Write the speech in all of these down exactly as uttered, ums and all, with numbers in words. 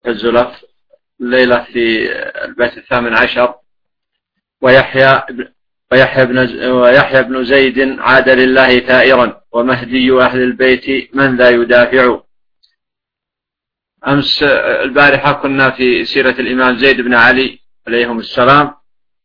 الزلف الليلة في البيت الثامن عشر. ويحيى ويحيى بن ويحيى بن زيد عاد لله ثائرا، ومهدي أهل البيت من لا يدافع. أمس البارحة كنا في سيرة الإمام زيد بن علي عليهم السلام،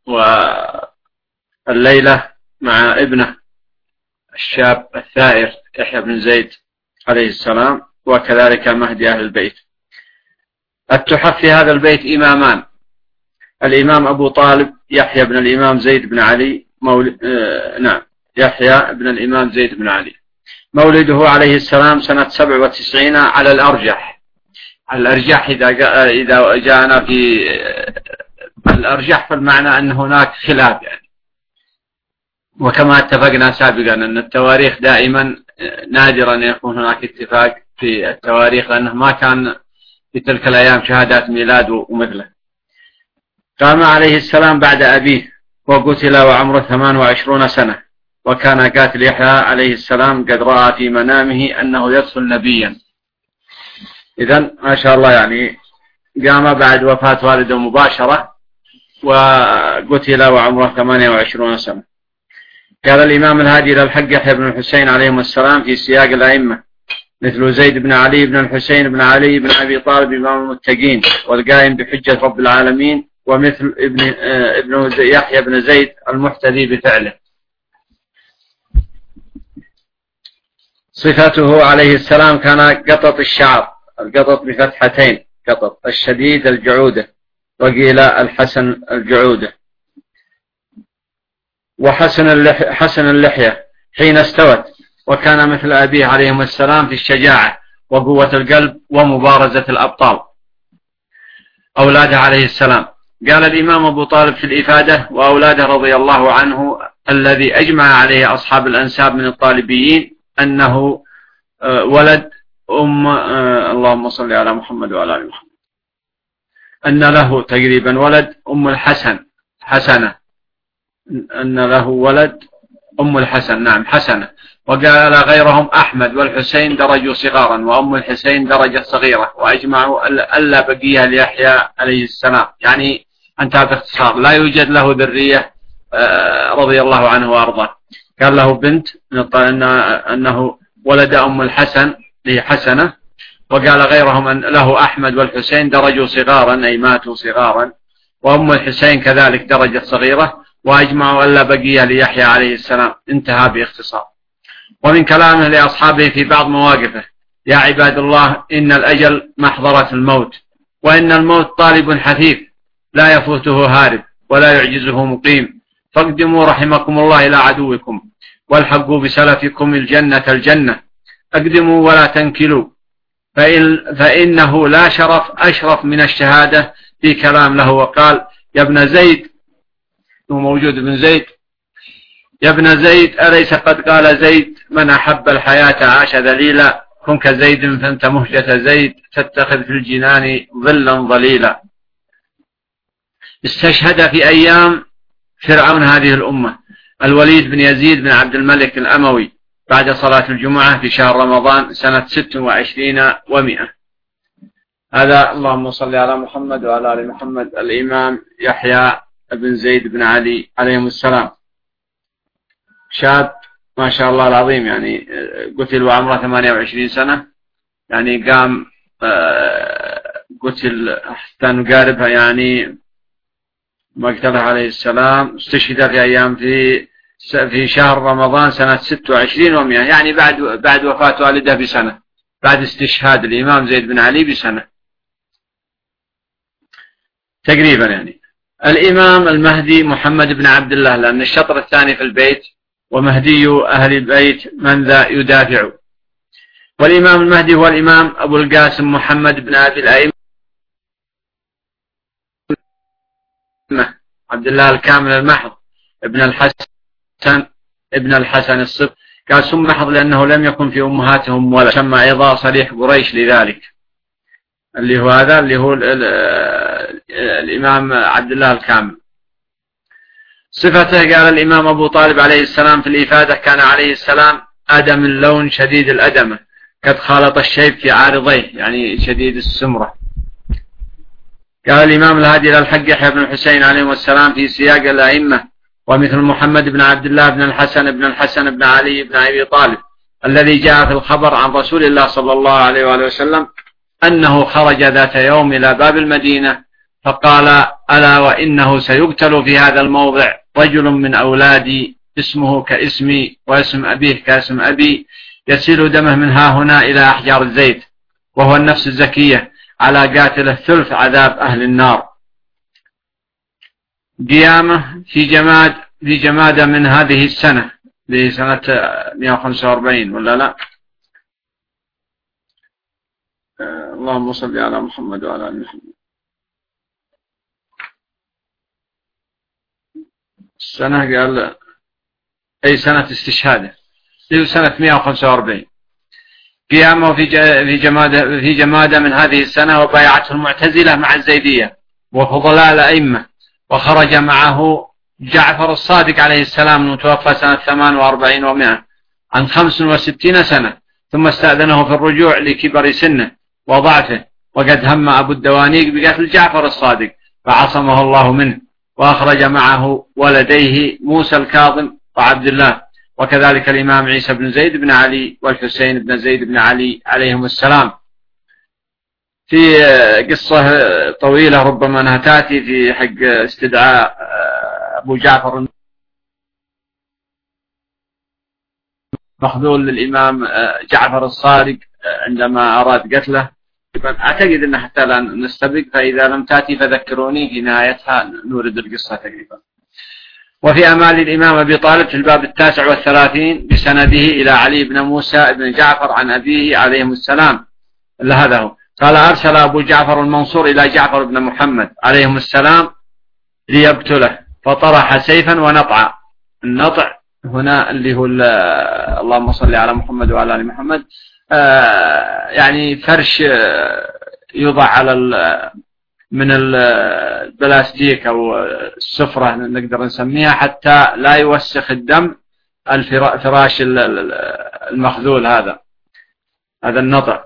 والليلة مع ابنه الشاب الثائر يحيى بن زيد عليه السلام، وكذلك مهدي أهل البيت. التحف في هذا البيت إمامان: الإمام أبو طالب يحيى بن الإمام زيد بن علي مولد آه نعم يحيى بن الإمام زيد بن علي، مولده عليه السلام سنة سبع وتسعين على الأرجح. الأرجح إذا جاء إذا جاءنا في الأرجح فالمعنى أن هناك خلاف يعني، وكما اتفقنا سابقا أن التواريخ دائما نادرا أن يكون هناك اتفاق في التواريخ، لأنه ما كان في تلك الأيام شهادات ميلاد ومثله. قام عليه السلام بعد أبيه وقتل وعمره ثمان وعشرون سنة، وكان قاتل يحيى عليه السلام قد رأى في منامه أنه يقتل نبيا. إذن ما شاء الله يعني قام بعد وفاة والده مباشرة وقتل وعمره ثمانية وعشرون سنة. قال الإمام الهادي إلى الحق يحيى بن الحسين عليهم السلام في سياق الأئمة مثل زيد بن علي بن الحسين بن علي بن أبي طالب إمام المتقين والقائم بحجة رب العالمين، ومثل ابن ابن يحيى بن زيد المحتذي بفعله. صفته عليه السلام كان قطط الشعر، القطط بفتحتين، قطط الشديد الجعودة، وقيل الحسن الجعودة، وحسن اللحية, حسن اللحية حين استوت، وكان مثل أبيه عليهم السلام في الشجاعة وقوة القلب ومبارزة الأبطال أولاده عليه السلام. قال الإمام أبو طالب في الإفادة: وأولاده رضي الله عنه الذي أجمع عليه أصحاب الأنساب من الطالبيين أنه ولد أم اللهم صل على محمد وعلى آل محمد، أن له تقريبا ولد أم الحسن حسنة، أن له ولد أم الحسن نعم حسنة. وقال غيرهم أحمد والحسين درجوا صغارا، وأم الحسين درجة صغيرة، وأجمعوا ألا بقية ليحيى عليه السلام. يعني أنتهى باختصار لا يوجد له ذرية رضي الله عنه وأرضاه. قال له بنت أنه ولد أم الحسن هي حسنة، وقال غيرهم أن له أحمد والحسين درجوا صغارا أي ماتوا صغارا، وأم الحسين كذلك درجة صغيرة، وأجمعوا ألا بقية ليحيى عليه السلام. انتهى باختصار. ومن كلامه لأصحابه في بعض مواقفه: يا عباد الله إن الأجل محضرة الموت، وإن الموت طالب حثيث لا يفوته هارب ولا يعجزه مقيم، فاقدموا رحمكم الله إلى عدوكم والحقوا بسلفكم الجنة الجنة، اقدموا ولا تنكلوا، فإن فإنه لا شرف أشرف من الشهادة. في كلام له وقال: يا ابن زيد، هو موجود ابن زيد، يا ابن زيد أليس قد قال زيد: من أحب الحياة عاش ذليلا، كن كزيد فانت مهجة زيد، تتخذ في الجنان ظلا ظليلا. استشهد في أيام فرعون هذه الأمة الوليد بن يزيد بن عبد الملك الأموي بعد صلاة الجمعة في شهر رمضان سنة ست وعشرين ومئة. هذا اللهم صل على محمد وعلى آل محمد الإمام يحيى بن زيد بن علي عليهم السلام، شاب ما شاء الله العظيم، يعني قتل وعمره ثمانية وعشرين سنة، يعني قام قتل حتى نقاربها يعني مقتله عليه السلام. استشهد في أيام في في شهر رمضان سنة ست وعشرين ومئة، يعني بعد بعد وفاة والده بسنة، بعد استشهاد الإمام زيد بن علي بسنة تقريبا. يعني الإمام المهدي محمد بن عبد الله، لأن الشطر الثاني في البيت: ومهدي أهل البيت من ذا يدافع. والإمام المهدي هو الإمام أبو القاسم محمد بن أبي الأئمة عبد الله الكامل المحض ابن الحسن ابن الحسن الصف. قال سم محض لأنه لم يكن في أمهاتهم ولد، سمى أيضا صريح قريش لذلك، اللي هو هذا اللي هو الإمام عبد الله الكامل. صفته: قال الإمام أبو طالب عليه السلام في الإفادة: كان عليه السلام أدم اللون شديد الأدمة، قد خالط الشيب في عارضيه، يعني شديد السمرة، قال الإمام الهادي إلى الحق يحيى بن الحسين عليهم السلام في سياق الأئمة ومثل محمد بن عبد الله بن الحسن بن الحسن بن علي بن أبي طالب الذي جاء في الخبر عن رسول الله صلى الله عليه وآله وسلم أنه خرج ذات يوم إلى باب المدينة فقال ألا وإنه سيقتل في هذا الموضع رجل من أولادي اسمه كاسمي واسم أبيه كاسم أبي يسيل دمه من ها هنا إلى أحجار الزيت وهو النفس الزكية على قاتل الثلث عذاب أهل النار. قيامه في جماد في جمادة من هذه السنة لسنة مئة وخمسة وأربعين ولا لا؟ اللهم صل على محمد وعلى آل محمد. السنة قال أي سنة استشهاده في سنة مئة وخمسة وأربعين. قيامه في في جمادة في جمادة من هذه السنة وبايعته المعتزلة مع الزيدية وفضلاء الأئمة وخرج معه جعفر الصادق عليه السلام المتوفى سنة ثمان وأربعين ومائة عن خمس وستين سنة ثم استأذنه في الرجوع لكبر سنه وضعفه وقد هم أبو الدوانيق بقتل جعفر الصادق فعصمه الله منه وأخرج معه ولديه موسى الكاظم وعبد الله وكذلك الإمام عيسى بن زيد بن علي والحسين بن زيد بن علي عليهم السلام. في قصة طويلة ربما أنها تأتي في حق استدعاء أبو جعفر المخذول للإمام جعفر الصادق عندما أراد قتله. أعتقد أن حتى لا نستبق فإذا لم تأتي فذكروني في نهايتها نورد القصة تقريبا. وفي أمال الإمام أبي طالب في الباب التاسع والثلاثين بسنده إلى علي بن موسى بن جعفر عن أبيه عليهم السلام هذا هو. قال أرسل أبو جعفر المنصور إلى جعفر بن محمد عليهم السلام ليقتله فطرح سيفا ونطعا. النطع هنا اللي هو اللهم صل على محمد وعلى آل محمد آه يعني فرش يوضع على من البلاستيك أو السفرة نقدر نسميها حتى لا يوسخ الدم الفراش المخذول هذا هذا النطع.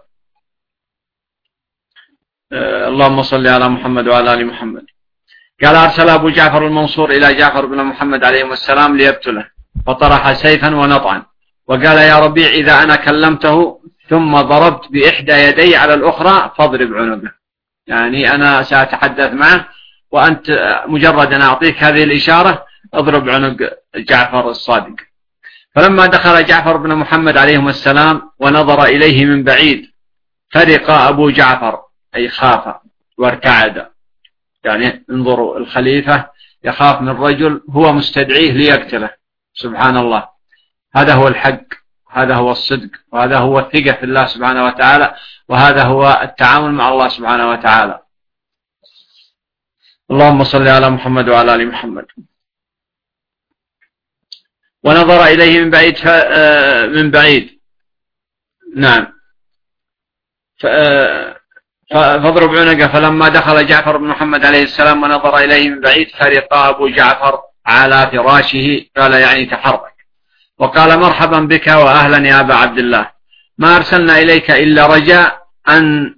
آه اللهم صل على محمد وعلى آل محمد. قال أرسل أبو جعفر المنصور إلى جعفر بن محمد عليهم السلام ليقتله فطرح سيفا ونطعا وقال يا ربيع إذا أنا كلمته ثم ضربت بإحدى يدي على الأخرى فاضرب عنقه. يعني أنا سأتحدث معه وأنت مجرد أن أعطيك هذه الإشارة اضرب عنق جعفر الصادق. فلما دخل جعفر بن محمد عليهم السلام ونظر إليه من بعيد فرق أبو جعفر أي خاف وارتعد. يعني انظروا الخليفة يخاف من رجل هو مستدعيه ليقتله. سبحان الله. هذا هو الحق هذا هو الصدق وهذا هو الثقة في الله سبحانه وتعالى وهذا هو التعامل مع الله سبحانه وتعالى. اللهم صل على محمد وعلى آل محمد. ونظر إليه من بعيد ف... من بعيد نعم ف... فاضرب عنقه. فلما دخل جعفر بن محمد عليه السلام ونظر إليه من بعيد فرق أبو جعفر على فراشه قال يعني تحرك وقال مرحبا بك وأهلا يا أبا عبد الله ما أرسلنا إليك إلا رجاء أن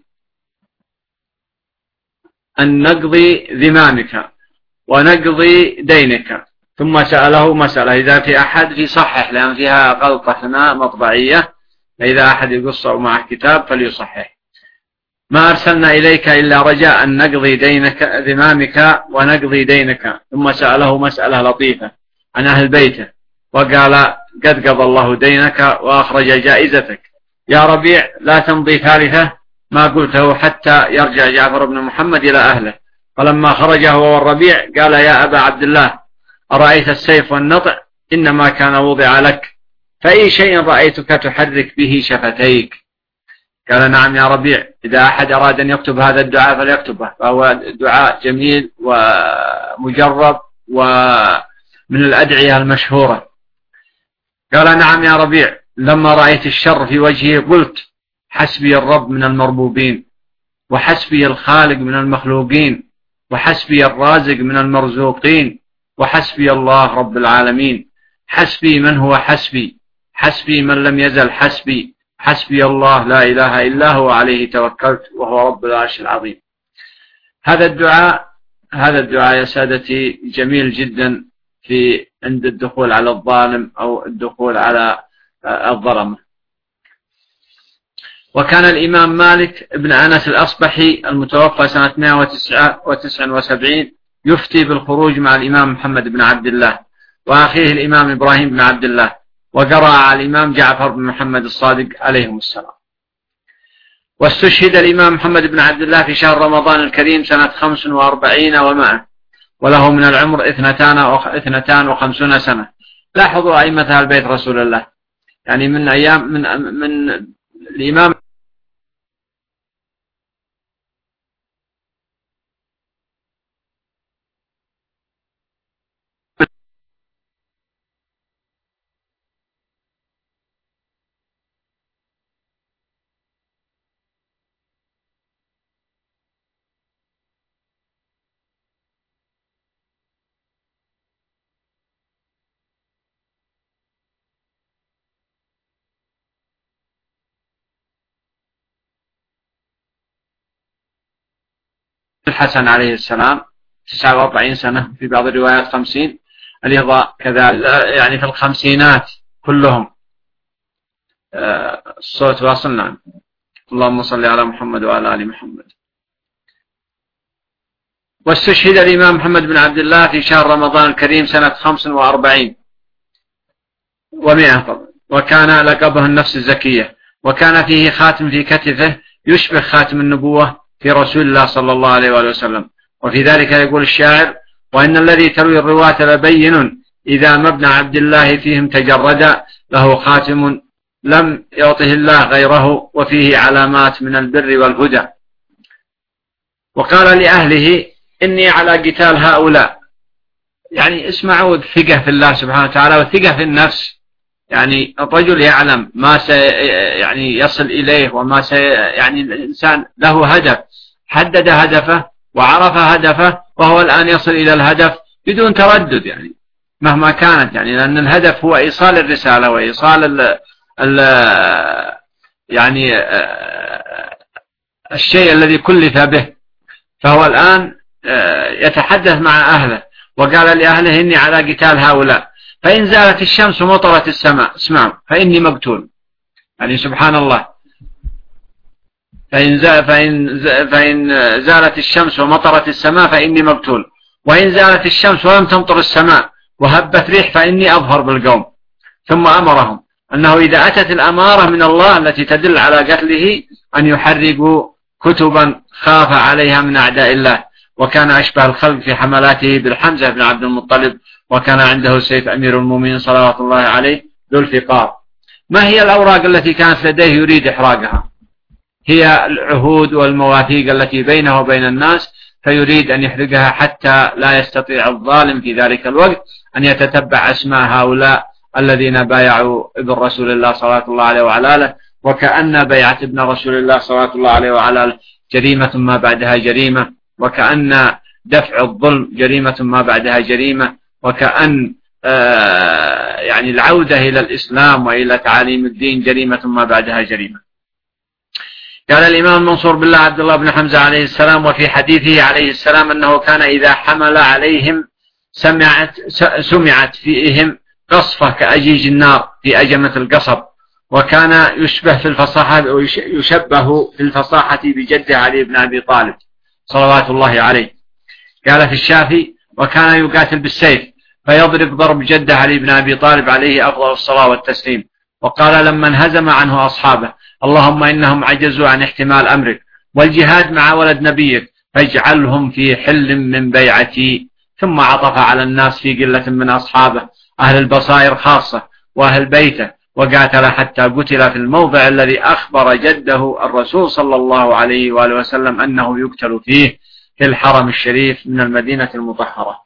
أن نقضي ذمامك ونقضي دينك. ثم سأله مسألة إذا في أحد في صحح لأن فيها غلطة هنا مطبعية إذا أحد يقص أو معه كتاب فليصحح. ما أرسلنا إليك إلا رجاء أن نقضي دينك ذمامك ونقضي دينك. ثم سأله مسألة لطيفة عن أهل بيته وقال قد قضى الله دينك وأخرج جائزتك. يا ربيع لا تمضي ثالثة ما قلته حتى يرجع جعفر بن محمد إلى أهله. فلما خرج هو والربيع قال يا أبا عبد الله أرأيت السيف والنطع إنما كان وضع لك فأي شيء رأيتك تحرك به شفتيك. قال نعم يا ربيع إذا أحد أراد أن يكتب هذا الدعاء فليكتبه فهو دعاء جميل ومجرب ومن الأدعية المشهورة. قال نعم يا ربيع لما رأيت الشر في وجهه قلت حسبي الرب من المربوبين وحسبي الخالق من المخلوقين وحسبي الرازق من المرزوقين وحسبي الله رب العالمين. حسبي من هو حسبي حسبي من لم يزل حسبي حسبي الله لا إله إلا هو عليه توكلت وهو رب العرش العظيم. هذا الدعاء هذا الدعاء يا سادتي جميل جدا في عند الدخول على الظالم أو الدخول على الظلمة. وكان الإمام مالك بن أنس الأصبحي المتوفى سنة مئة وتسعة وسبعين يفتي بالخروج مع الإمام محمد بن عبد الله وأخيه الإمام إبراهيم بن عبد الله، وقرأ على الإمام جعفر بن محمد الصادق عليهم السلام. واستشهد الإمام محمد بن عبد الله في شهر رمضان الكريم سنة خمس وأربعين ومائة، وله من العمر اثنتان وخمسون سنة. لاحظوا أئمة أهل بيت رسول الله، يعني من أيام من من الإمام الحسن عليه السلام تسعة وأربعين سنة، في بعض الروايات خمسين، الرضا كذلك، يعني في الخمسينات كلهم. الصوت واصل؟ نعم. اللهم صل على محمد وعلى آل محمد. واستشهد الإمام محمد بن عبد الله في شهر رمضان الكريم سنة خمس وأربعين ومئة، وكان لقبه النفس الزكية، وكان فيه خاتم في كتفه يشبه خاتم النبوة في رسول الله صلى الله عليه وآله وسلم. وفي ذلك يقول الشاعر: وإن الذي تروي الرواة لبين إذا ما ابن عبد الله فيهم تجرد، له خاتم لم يعطه الله غيره، وفيه علامات من البر والهدى. وقال لأهله: إني على قتال هؤلاء. يعني اسمعوا الثقة في الله سبحانه وتعالى والثقة في النفس. يعني الرجل يعلم ما سي يعني يصل إليه وما سي يعني الإنسان له هدف، حدد هدفه وعرف هدفه، وهو الآن يصل إلى الهدف بدون تردد، يعني مهما كانت، يعني لأن الهدف هو إيصال الرسالة وإيصال ال ال يعني الشيء الذي كلف به. فهو الآن يتحدث مع أهله، وقال لأهله: إني على قتال هؤلاء، فإن زالت الشمس ومطرت السماء، اسمعوا، فإني مقتول. يعني سبحان الله، فإن, فإن, فإن زالت الشمس ومطرت السماء فإني مقتول، وإن زالت الشمس ولم تمطر السماء وهبت ريح فإني أظهر بالقوم. ثم أمرهم أنه إذا أتت الأمارة من الله التي تدل على قتله أن يحرقوا كتبا خاف عليها من أعداء الله. وكان أشبه الخلق في حملاته بالحمزة بن عبد المطلب، وكان عنده سيف أمير المؤمنين صلوات الله عليه ذو الفقار. ما هي الأوراق التي كانت لديه يريد إحراقها؟ هي العهود والمواثيق التي بينه وبين الناس، فيريد أن يحرقها حتى لا يستطيع الظالم في ذلك الوقت أن يتتبع أسماء هؤلاء الذين بايعوا ابن رسول الله صلى الله عليه وعلى آله. وكأن بيعة ابن رسول الله صلى الله عليه وعلى آله جريمة ما بعدها جريمة، وكأن دفع الظلم جريمة ما بعدها جريمة، وكأن آه يعني العودة إلى الإسلام وإلى تعاليم الدين جريمة ما بعدها جريمة. قال الإمام منصور بالله عبد الله بن حمزة عليه السلام وفي حديثه عليه السلام أنه كان إذا حمل عليهم سمعت, سمعت فيهم قصفة كأجيج النار في أجمة القصب، وكان يشبه في الفصاحة يشبه في الفصاحة بجده علي بن أبي طالب صلوات الله عليه. قال في الشافي: وكان يقاتل بالسيف فيضرب ضرب جده علي بن أبي طالب عليه أفضل الصلاة والتسليم. وقال لما انهزم عنه أصحابه: اللهم إنهم عجزوا عن احتمال أمرك والجهاد مع ولد نبيك، فاجعلهم في حل من بيعتي. ثم عطف على الناس في قلة من أصحابه أهل البصائر خاصة وأهل بيته، وقاتل حتى قتل في الموضع الذي أخبر جده الرسول صلى الله عليه وآله وسلم أنه يقتل فيه، في الحرم الشريف من المدينة المطهرة.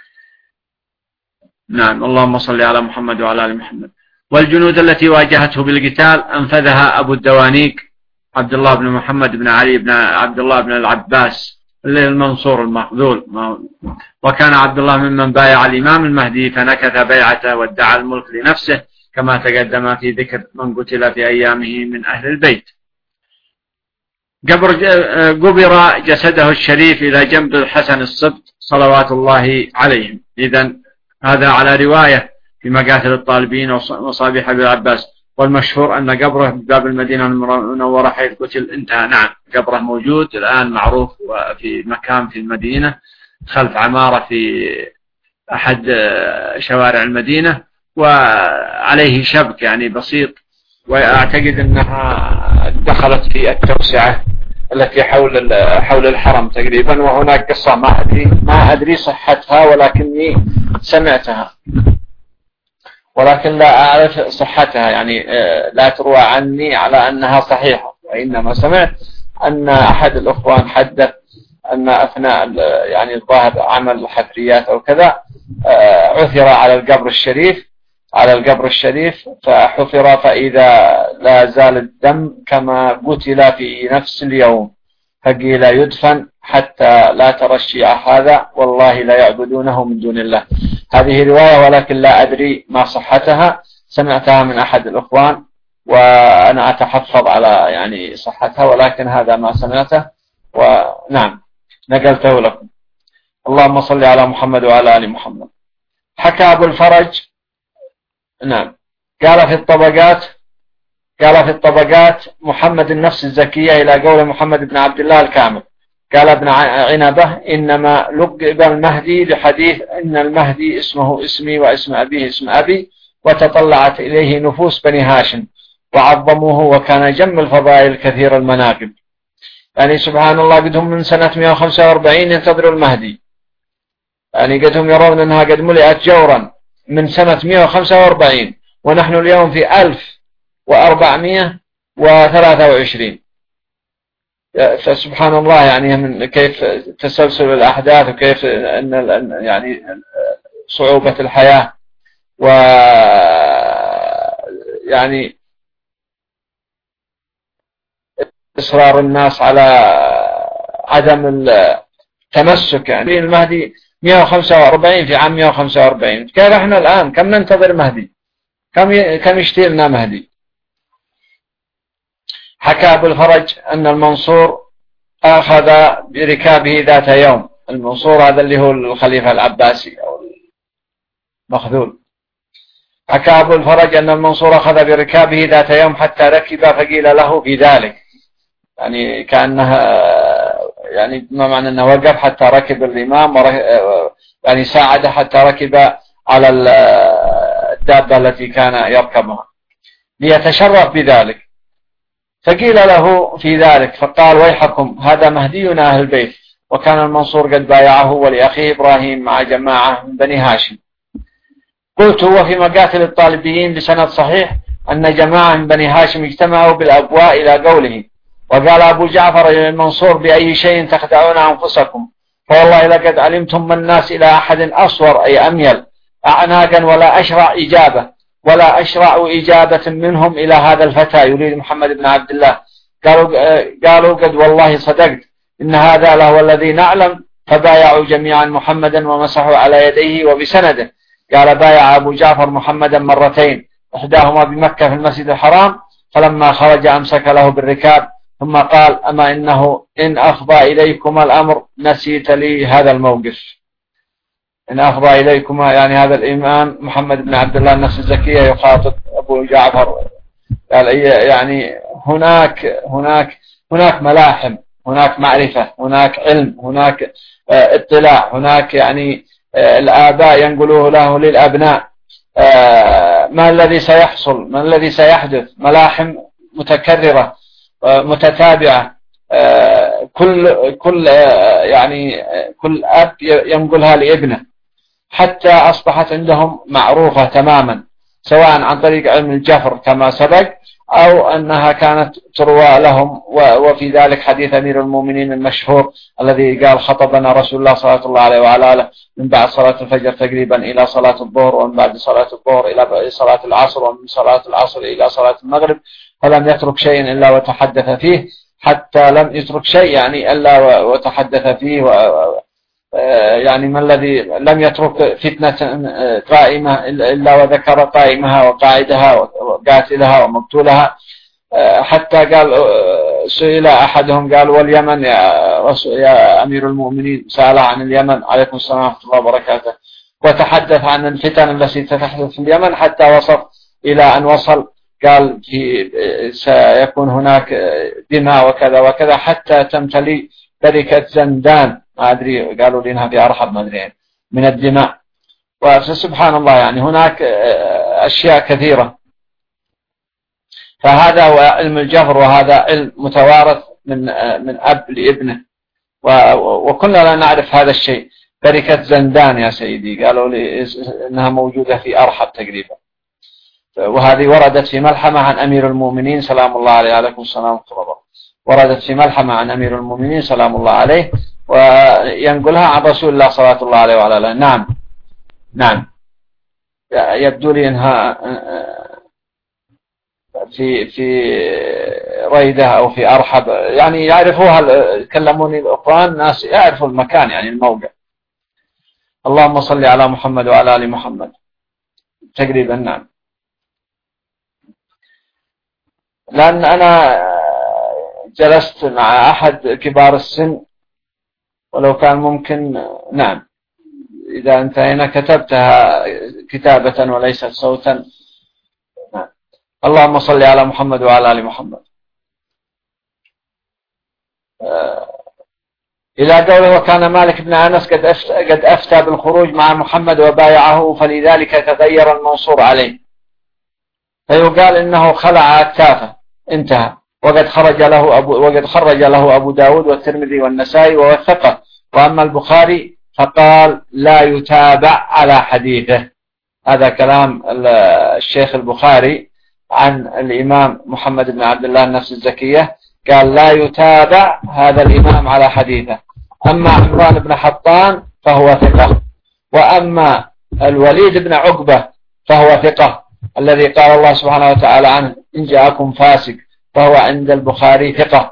نعم. اللهم صل على محمد وعلى آل محمد. والجنود التي واجهته بالقتال أنفذها أبو الدوانيق عبد الله بن محمد بن علي بن عبد الله بن العباس المنصور المخذول. وكان عبد الله ممن بايع الإمام المهدي فنكث بيعته وادعى الملك لنفسه، كما تقدم في ذكر من قتل في أيامه من أهل البيت. قبر قبر جسده الشريف إلى جنب الحسن السبط صلوات الله عليهم. إذن هذا على رواية في مقاتل الطالبين ومصابيح أبي العباس، والمشهور أن قبره بباب المدينة المنورة حيث قتل انتهى. نعم، قبره موجود الآن معروف في مكان في المدينة خلف عمارة في أحد شوارع المدينة، وعليه شبك يعني بسيط، وأعتقد أنها دخلت في التوسعة التي حول حول الحرم تقريبا. وهناك قصة ما أدري ما أدري صحتها، ولكني سمعتها ولكن لا أعرف صحتها، يعني لا تروى عني على أنها صحيحة، وإنما سمعت أن أحد الأخوان حدث أن أثناء يعني الظاهر عمل حفريات أو كذا عثر على القبر الشريف على القبر الشريف فحفر، فإذا لا زال الدم كما قتل في نفس اليوم، فقيل يدفن حتى لا ترى الشيعة هذا والله لا يعبدونه من دون الله. هذه رواية ولكن لا أدري ما صحتها، سمعتها من أحد الأخوان وأنا أتحفظ على يعني صحتها، ولكن هذا ما سمعته ونعم نقلته لكم. اللهم صل على محمد وعلى آل محمد. حكى أبو الفرج نعم قال في الطبقات قال في الطبقات محمد النفس الزكية إلى قول محمد بن عبد الله الكامل قال ابن عنبة إنما لقب المهدي لحديث إن المهدي اسمه اسمي واسم أبيه اسم أبي، وتطلعت إليه نفوس بني هاشم وعظموه، وكان جم الفضائل كثير المناقب. يعني سبحان الله قدهم من سنة مئة وخمسة وأربعين ينتظروا المهدي، يعني قدهم يرون أنها قد ملئت جورا من سنة مئة وخمسة وأربعين، ونحن اليوم في ألف وأربعمئة وثلاثة وعشرين. فسبحان الله يعني من كيف تسلسل الأحداث، وكيف أن يعني صعوبة الحياة، و يعني إصرار الناس على عدم التمسك. يعني المهدي مئة وخمسة وأربعين في عام مئة وخمسة وأربعين، كيف احنا الآن كم ننتظر مهدي، كم كم يشتي لنا مهدي. حكى أبو الفرج أن المنصور أخذ بركابه ذات يوم، المنصور هذا اللي هو الخليفة العباسي أو المخذول. حكى أبو الفرج أن المنصور أخذ بركابه ذات يوم حتى ركب فقيل له في ذلك، يعني كأنها يعني ما معنى أنه وقف حتى ركب الإمام، يعني ساعد حتى ركب على الدابة التي كان يركبها ليتشرف بذلك. فقيل له في ذلك فقال ويحكم هذا مهدينا أهل البيت، وكان المنصور قد بايعه ولأخيه إبراهيم مع جماعة من بني هاشم. قلت وفي مقاتل الطالبيين بسند صحيح أن جماعة من بني هاشم اجتمعوا بالأبواء إلى قوله، وقال أبو جعفر للمنصور بأي شيء تخدعون أنفسكم، فوالله لقد علمتم من الناس إلى أحد أصور أي أميل أعناقا ولا أشرع إجابة ولا أشرع إجابة منهم إلى هذا الفتى يريد محمد بن عبد الله. قالوا, قالوا قد والله صدقت إن هذا له الذي نعلم، فبايعوا جميعا محمدا ومسحوا على يديه وبسنده. قال بايع أبو جعفر محمدا مرتين، إحداهما بمكة في المسجد الحرام، فلما خرج أمسك له بالركاب، ثم قال أما إنه إن أفضى إليكم الأمر نسيت لي هذا الموقف. إن أفضى إليكم يعني هذا الإمام محمد بن عبد الله النفس الزكية يخاطب أبو جعفر، قال يعني هناك هناك هناك ملاحم، هناك معرفة، هناك علم، هناك اطلاع، هناك يعني الآباء ينقلوه له للأبناء. ما الذي سيحصل، ما الذي سيحدث، ملاحم متكررة متتابعة، كل كل يعني كل أب ينقلها لابنه، حتى أصبحت عندهم معروفة تماما، سواء عن طريق علم الجفر كما سبق، أو أنها كانت تروى لهم. وفي ذلك حديث أمير المؤمنين المشهور الذي قال خطبنا رسول الله صلى الله عليه وعلى آله من بعد صلاة الفجر تقريبا إلى صلاة الظهر، ومن بعد صلاة الظهر إلى صلاة العصر، ومن صلاة العصر إلى صلاة المغرب، فلم يترك شيء إلا وتحدث فيه، حتى لم يترك شيء يعني إلا وتحدث فيه. يعني ما الذي لم يترك فتنة قائمة إلا وذكر قائمها وقاعدها وقاتلها ومقتولها. حتى قال سئل أحدهم قال واليمن يا, رسول يا أمير المؤمنين، سأل عن اليمن عليكم السلام ورحمة الله وبركاته، وتحدث عن الفتن التي تحدث في اليمن حتى وصل إلى أن وصل قال في سيكون هناك دماء وكذا وكذا حتى تمتلي بركة زندان، ما أدري قالوا لي إنها في أرحب ما أدري من الدماء. وسبحان الله يعني هناك أشياء كثيرة. فهذا هو علم الجبر، وهذا علم متوارث من من أب لابنه، وكلنا لا نعرف هذا الشيء. بركة زندان يا سيدي قالوا لي إنها موجودة في أرحب تقريبا، وهذه وردت في ملحمة عن أمير المؤمنين سلام الله عليه عليكم السلام ورحمة الله، وردت في ملحمة عن أمير المؤمنين سلام الله عليه، وينقلها عن رسول الله صلى الله عليه وعلى آله. نعم نعم يبدو لي أنها في في ريدة أو في أرحب، يعني يعرفوها، يكلموني الأخوان ناس يعرفوا المكان يعني الموقع. اللهم صل على محمد وعلى آل محمد تقريبا. نعم. لأن أنا جلست مع أحد كبار السن، ولو كان ممكن نعم إذا انتهينا كتبتها كتابة وليست صوتا. نعم. اللهم صل على محمد وعلى آل محمد. إلى قوله وكان مالك بن أنس قد قد أفتى بالخروج مع محمد وبايعه، فلذلك تغير المنصور عليه، فيقال إنه خلع أكتافه. انتهى. وقد خرج له أبو وقد خرج له أبو داود والترمذي والنسائي ووثقه. وأما البخاري فقال لا يتابع على حديثه. هذا كلام الشيخ البخاري عن الإمام محمد بن عبد الله النفس الزكية، قال لا يتابع هذا الإمام على حديثه. أما عمران بن حطان فهو ثقة، وأما الوليد بن عقبة فهو ثقة الذي قال الله سبحانه وتعالى عنه إن جاءكم فاسق، فهو عند البخاري ثقة.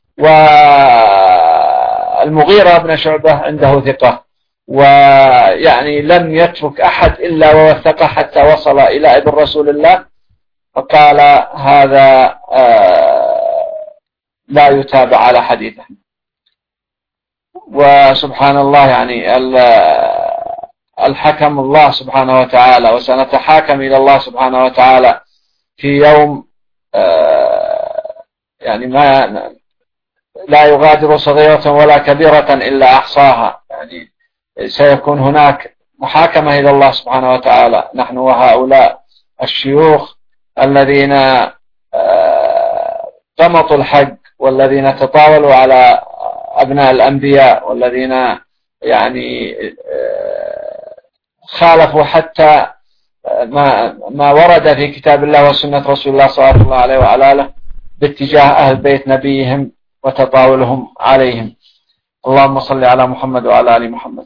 والمغيرة بن شعبة عنده ثقة، ويعني لم يترك أحد إلا ووثقه حتى وصل إلى ابن رسول الله، فقال هذا لا يتابع على حديثه. وسبحان الله يعني الحكم الله سبحانه وتعالى، وسنتحاكم إلى الله سبحانه وتعالى في يوم يعني ما لا يغادر صغيرة ولا كبيرة إلا أحصاها. يعني سيكون هناك محاكمة إلى الله سبحانه وتعالى، نحن وهؤلاء الشيوخ الذين قمطوا الحق، والذين تطاولوا على أبناء الأنبياء، والذين يعني خالفوا حتى ما ما ورد في كتاب الله وسنة رسول الله صلى الله عليه وعلى آله باتجاه أهل بيت نبيهم وتطاولهم عليهم. اللهم صل على محمد وعلى آل محمد.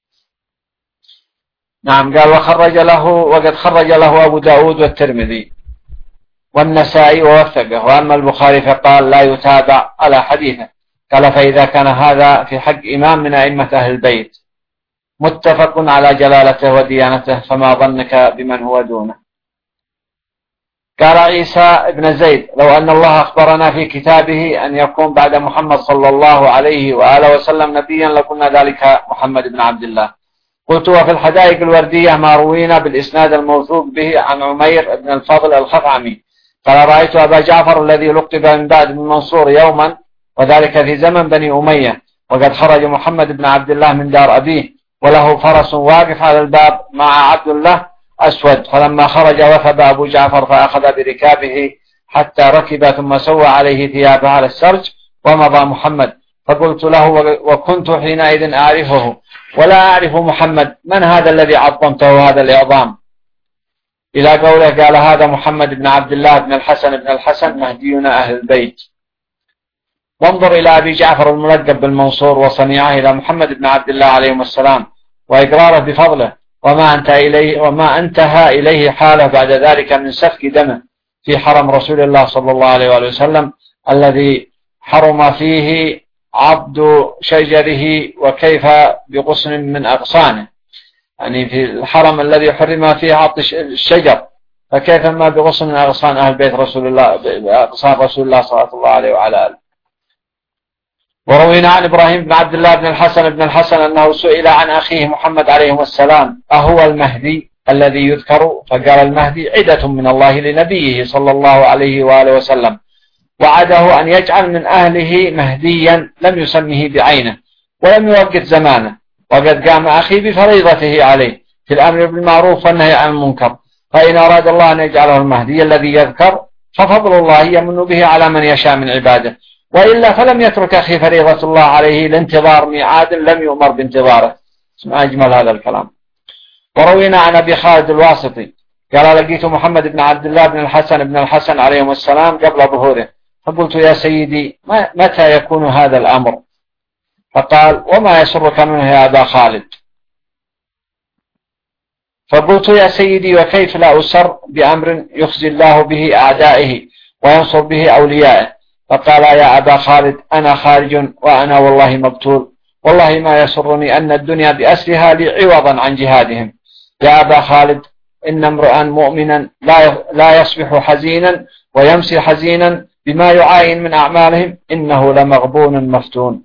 نعم. قال وخرج له وقد خرج له أبو داود والترمذي والنسائي ووثقه. وأما البخاري فقال لا يتابع على حديثه. قال فإذا كان هذا في حق إمام من أئمة أهل البيت متفق على جلالته وديانته، فما ظنك بمن هو دونه. قال عيسى بن زيد لو أن الله أخبرنا في كتابه أن يكون بعد محمد صلى الله عليه وآله وسلم نبيا لكنا ذلك محمد بن عبد الله. قلت وفي الحدائق الوردية ما روينا بالإسناد الموثوق به عن عمير بن الفضل الخطعمي قال رأيت أبا جعفر الذي لقب من بعد بن منصور يوما، وذلك في زمن بني أمية، وقد خرج محمد بن عبد الله من دار أبيه وله فرس واقف على الباب مع عبد الله أسود، فلما خرج وثب أبو جعفر فأخذ بركابه حتى ركب ثم سوى عليه ثيابه على السرج ومضى محمد. فقلت له وكنت حينئذ أعرفه ولا أعرف محمد، من هذا الذي عظمته هذا الإعظام؟ إلى قوله قال هذا محمد بن عبد الله بن الحسن بن الحسن مهدينا أهل البيت. وانظر إلى أبي جعفر الملقب بالمنصور وصنيعه إلى محمد بن عبد الله عليه السلام وإقراره بفضله، وما انتهى إليه وما انتهى إليه حاله بعد ذلك من سفك دمه في حرم رسول الله صلى الله عليه وآله وسلم الذي حرم فيه عض شجره وكيف بغصن من أغصانه، يعني في الحرم الذي حرم فيه عض الشجر، فكيف ما بغصن من أغصان أهل بيت رسول الله، أغصان رسول الله صلى الله عليه وعلى آله. وروينا عن إبراهيم بن عبد الله بن الحسن بن الحسن أنه سئل عن أخيه محمد عليه السلام أهو المهدي الذي يذكر؟ فقال المهدي عدة من الله لنبيه صلى الله عليه وآله وسلم، وعده أن يجعل من أهله مهديا لم يسمه بعينه ولم يوقت زمانه، وقد قام أخي بفريضته عليه في الأمر بالمعروف والنهي عن المنكر، فإن أراد الله أن يجعله المهدي الذي يذكر ففضل الله يمن به على من يشاء من عباده، وإلا فلم يترك أخي فريضة الله عليه لانتظار ميعاد لم يؤمر بانتظاره. اسمع أجمل هذا الكلام. وروينا عن أبي خالد الواسطي قال لقيت محمد بن عبد الله بن الحسن بن الحسن عليهم السلام قبل ظهوره، فقلت يا سيدي متى يكون هذا الأمر؟ فقال وما يسرك منه يا أبا خالد؟ فقلت يا سيدي وكيف لا أسر بأمر يخزي الله به أعدائه وينصر به أوليائه؟ فقال يا أبا خالد أنا خارج وأنا والله مقتول، والله ما يسرني أن الدنيا بأسرها لي عوضا عن جهادهم. يا أبا خالد إن امرؤا مؤمنا لا يصبح حزينا ويمسي حزينا بما يعاين من أعمالهم إنه لمغبون مفتون.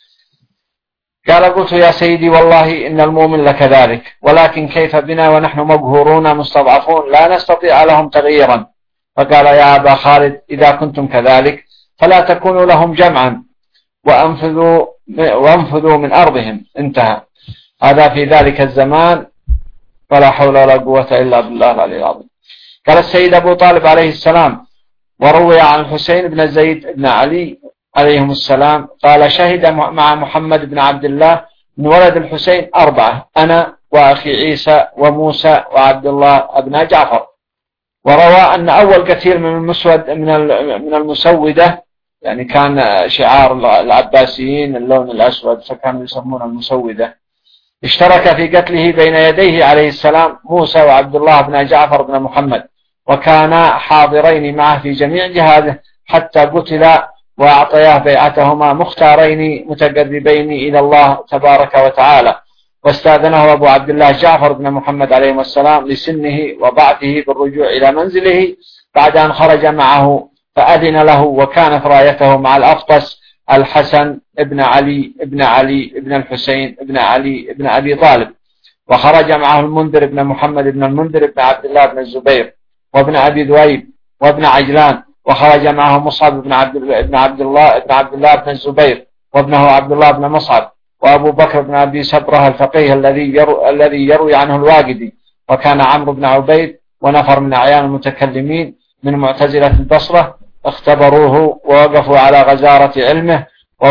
قال قلت يا سيدي والله إن المؤمن لكذلك، ولكن كيف بنا ونحن مقهورون مستضعفون لا نستطيع لهم تغييرا؟ فقال يا أبا خالد إذا كنتم كذلك فلا تكونوا لهم جمعا وأنفذوا, وأنفذوا من أرضهم. انتهى. هذا في ذلك الزمان، ولا حول ولا قوة إلا بالله العلي العظيم. قال السيد أبو طالب عليه السلام وروي عن الحسين بن زيد بن علي عليهم السلام قال شهد مع محمد بن عبد الله من ولد الحسين أربعة، أنا وأخي عيسى وموسى وعبد الله ابن جعفر. وروى أن أول كثير من المسود من المسودة، يعني كان شعار العباسيين اللون الأسود فكانوا يسمون المسودة، اشترك في قتله بين يديه عليه السلام موسى وعبد الله بن جعفر بن محمد، وكانا حاضرين معه في جميع جهاده حتى قتلا، وأعطياه بيعتهما مختارين متقربين إلى الله تبارك وتعالى. واستاذنه أبو عبد الله جعفر بن محمد عليه السلام لسنه وضعفه بالرجوع إلى منزله بعد أن خرج معه، فأذن له، وكانت رايته مع الأفطس الحسن ابن علي ابن علي ابن الحسين ابن علي ابن أبي طالب. وخرج معه المنذر ابن محمد ابن المنذر ابن عبد الله بن الزبير وابن أبي ذؤيب وابن عجلان. وخرج معه مصعب بن عبد ابن عبد الله ابن عبد الله بن الزبير وابنه عبد الله بن مصعب، وأبو بكر بن أبي سبرة الفقيه الذي يرو الذي يروي عنه الواقدي. وكان عمرو بن عبيد ونفر من أعيان المتكلمين من معتزلة البصرة اختبروه ووقفوا على غزارة علمه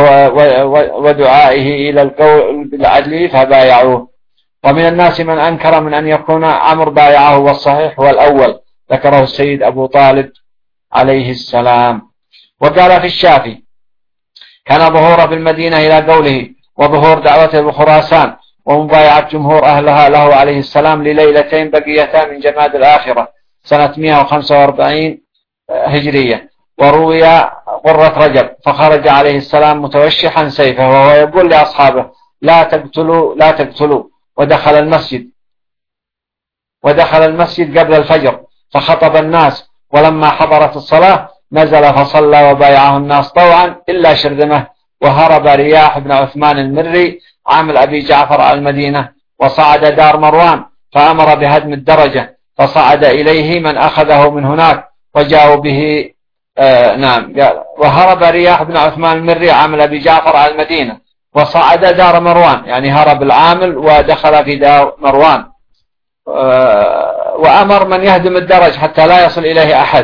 ودعائه إلى القول بالعدل فبايعوه. ومن الناس من أنكر من أن يكون عمرو بايعه، والصحيح هو الأول، ذكره السيد أبو طالب عليه السلام. وقال في الشافي كان ظهوره بالمدينة إلى قوله وظهور دعوته بخراسان ومبايعة جمهور أهلها له عليه السلام لليلتين بقيتان من جماد الآخرة سنة مئة وخمسة وأربعين هجرية. وروي قرة رجب فخرج عليه السلام متوشحا سيفه وهو يقول لأصحابه لا تقتلوا لا تقتلوا ودخل المسجد ودخل المسجد قبل الفجر فخطب الناس، ولما حضرت الصلاة نزل فصلى وبايعه الناس طوعا إلا شرذمه. وهرب رياح بن عثمان المري عامل أبي جعفر على المدينة وصعد دار مروان فأمر بهدم الدرجة، فصعد إليه من أخذه من هناك وجاءوا به آه نعم قال وهرب رياح بن عثمان المري عامل أبي جعفر على المدينة وصعد دار مروان، يعني هرب العامل ودخل في دار مروان آه وأمر من يهدم الدرج حتى لا يصل إليه أحد،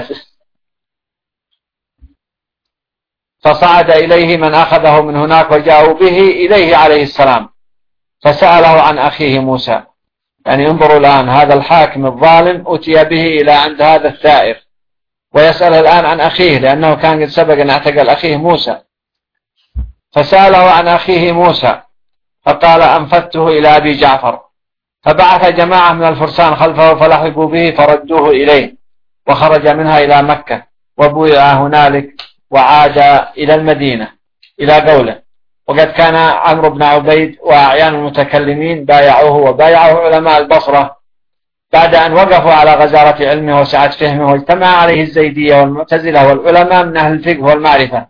فصعد إليه من أخذه من هناك وجاءوا به إليه عليه السلام فسأله عن أخيه موسى. يعني انظروا الآن هذا الحاكم الظالم أتي به إلى عند هذا الثائر ويسأل الآن عن أخيه، لأنه كان قد سبق أن اعتقل أخيه موسى، فسأله عن أخيه موسى فقال أنفذته إلى أبي جعفر، فبعث جماعة من الفرسان خلفه فلحقوا به فردوه إليه، وخرج منها إلى مكة وبويع هنالك وعاد إلى المدينة إلى قوله. وقد كان عمرو بن عبيد وأعيان المتكلمين بايعوه وبايعه علماء البصرة بعد أن وقفوا على غزارة علمه وسعة فهمه، واجتمع عليه الزيدية والمعتزلة والعلماء من أهل الفقه والمعرفة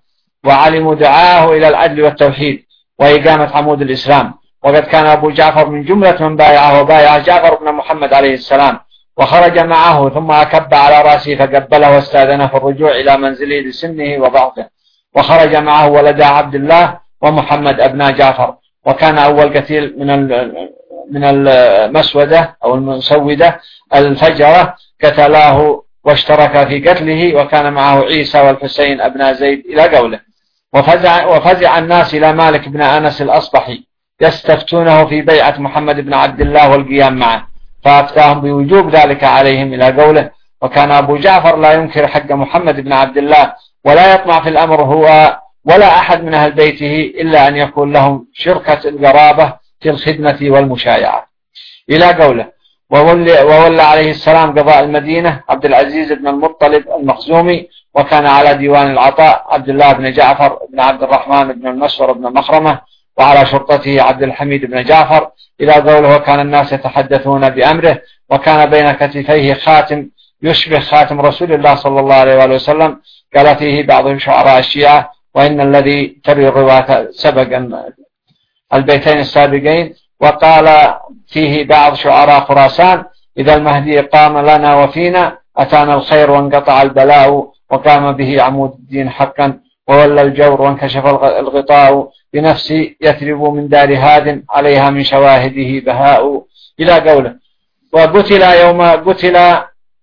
وعلموا دعاه إلى العدل والتوحيد وإقامة عمود الإسلام. وقد كان أبو جعفر من جملة من بايعه وبايع جعفر بن محمد عليه السلام، وخرج معه ثم أكب على رأسه فقبله واستأذنه في الرجوع إلى منزله لسنه وضعفه. وخرج معه ولدا عبد الله ومحمد أبناء جعفر. وكان أول قتيل من من المسودة أو المسودة الفجرة قتلاه واشترك في قتله، وكان معه عيسى والحسين أبناء زيد إلى قوله. وفزع, وفزع الناس إلى مالك بن أنس الأصبحي يستفتونه في بيعة محمد بن عبد الله والقيام معه، فأفتاهم بوجوب ذلك عليهم إلى قوله. وكان أبو جعفر لا ينكر حق محمد بن عبد الله ولا يطمع في الأمر هو ولا أحد من أهل بيته إلا أن يكون لهم شركة القرابة في الخدمة والمشايعة إلى قوله. وولى, وولى عليه السلام قضاء المدينة عبد العزيز بن المطلب المخزومي، وكان على ديوان العطاء عبد الله بن جعفر بن عبد الرحمن بن المسور بن مخرمة، وعلى شرطته عبد الحميد بن جعفر إلى قوله. وكان الناس يتحدثون بأمره، وكان بين كتفيه خاتم يشبه خاتم رسول الله صلى الله عليه وآله وسلم. قال فيه بعض شعراء الشيعة: وإن الذي تروي الرواة سبق البيتين السابقين. وقال فيه بعض شعراء خراسان: إذا المهدي قام لنا وفينا أتانا الخير وانقطع البلاء، وقام به عمود الدين حقا وولى الجور وانكشف الغطاء، بنفسي يثرب من دار هاد عليها من شواهده بهاء إلى قوله. وقتل يوم قتل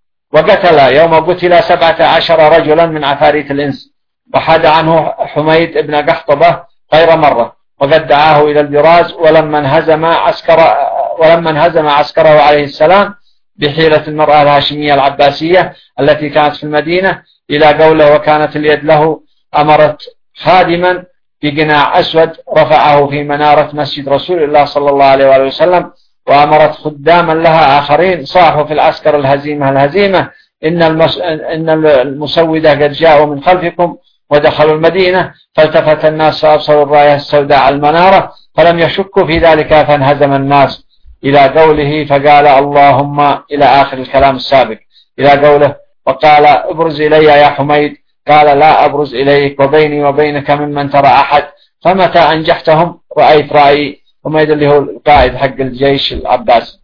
وقتل يوم قتل سبعة عشر رجلا من عفاريت الإنس، وحاد عنه حميد بن قحطبة غير مرة، وقد دعاه إلى البراز. ولما انهزم عسكر ولما انهزم عسكره عليه السلام بحيلة المرأة الهاشمية العباسية التي كانت في المدينة إلى قوله. وكانت اليد له أمرت خادما بقناع أسود رفعه في منارة مسجد رسول الله صلى الله عليه وآله وسلم، وأمرت خداما لها آخرين صاحوا في العسكر: الهزيمة الهزيمة، إن, المس... إن المسودة قد جاءوا من خلفكم ودخلوا المدينة. فالتفت الناس فأبصروا الراية السوداء على المنارة فلم يشكوا في ذلك، فانهزم الناس إلى قوله. فقال: اللهم إلى آخر الكلام السابق إلى قوله. وقال: ابرز إلي يا حميد. قال: لا أبرز إليك، وبيني وبينك ممن ترى أحد. فمتى أنجحتهم رأيت رأيي. حميد اللي هو القائد حق الجيش العباسي.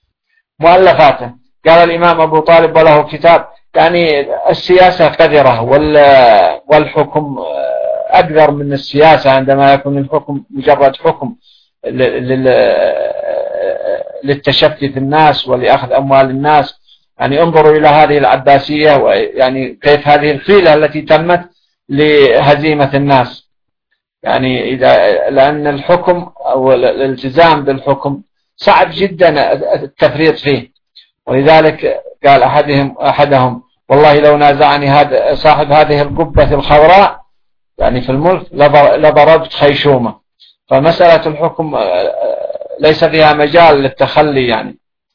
مؤلفاته: قال الإمام أبو طالب وله كتاب. يعني السياسة قذرة والحكم أقدر من السياسة، عندما يكون الحكم مجرد حكم للتشفي في الناس ولأخذ أموال الناس. يعني انظروا إلى هذه العباسية، ويعني كيف هذه الحيلة التي تمت لهزيمة الناس. يعني إذا لأن الحكم أو الالتزام بالحكم صعب جدا التفريط فيه، ولذلك قال أحدهم أحدهم: والله لو نازعني هذا صاحب هذه القبة الخضراء يعني في الملك لضربت خيشومة. فمسألة الحكم ليس فيها مجال للتخلي. يعني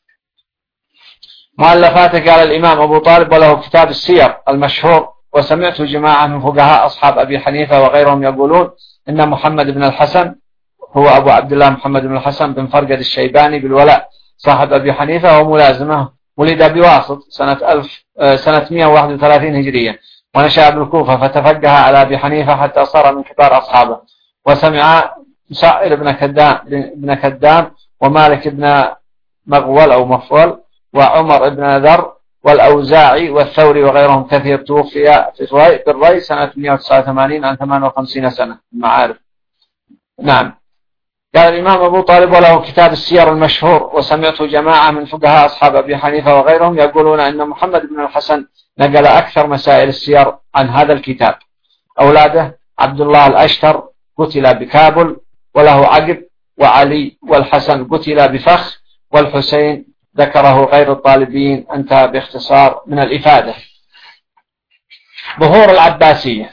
مؤلفاته: قال الإمام أبو طالب وله كتاب السير المشهور. وسمعت جماعة من فقهاء أصحاب أبي حنيفة وغيرهم يقولون إن محمد بن الحسن هو أبو عبد الله محمد بن الحسن بن فرقد الشيباني بالولاء صاحب أبي حنيفة وملازمه، ولد بواسط سنة ألف سنة مئة وواحد وثلاثين هجرية، ونشأ بالكوفة فتفقه على أبي حنيفة حتى صار من كبار أصحابه. وسمع مسعر بن كدام بن كدام ومالك بن مغول أو مفول وعمر بن ذر والأوزاعي والثوري وغيرهم كثير. توفي في الري سنة مئة وتسعة وثمانين عن ثمان وخمسين سنة. المعارف. نعم. قال الإمام أبو طالب وله كتاب السير المشهور. وسمعت جماعة من فقهاء أصحاب أبي حنيفة وغيرهم يقولون أن محمد بن الحسن نقل أكثر مسائل السير عن هذا الكتاب. أولاده: عبد الله الأشتر قتل بكابل وله عقب، وعلي والحسن قتل بفخ، والحسين ذكره غير الطالبين. انتهى باختصار من الإفادة. ظهور العباسية.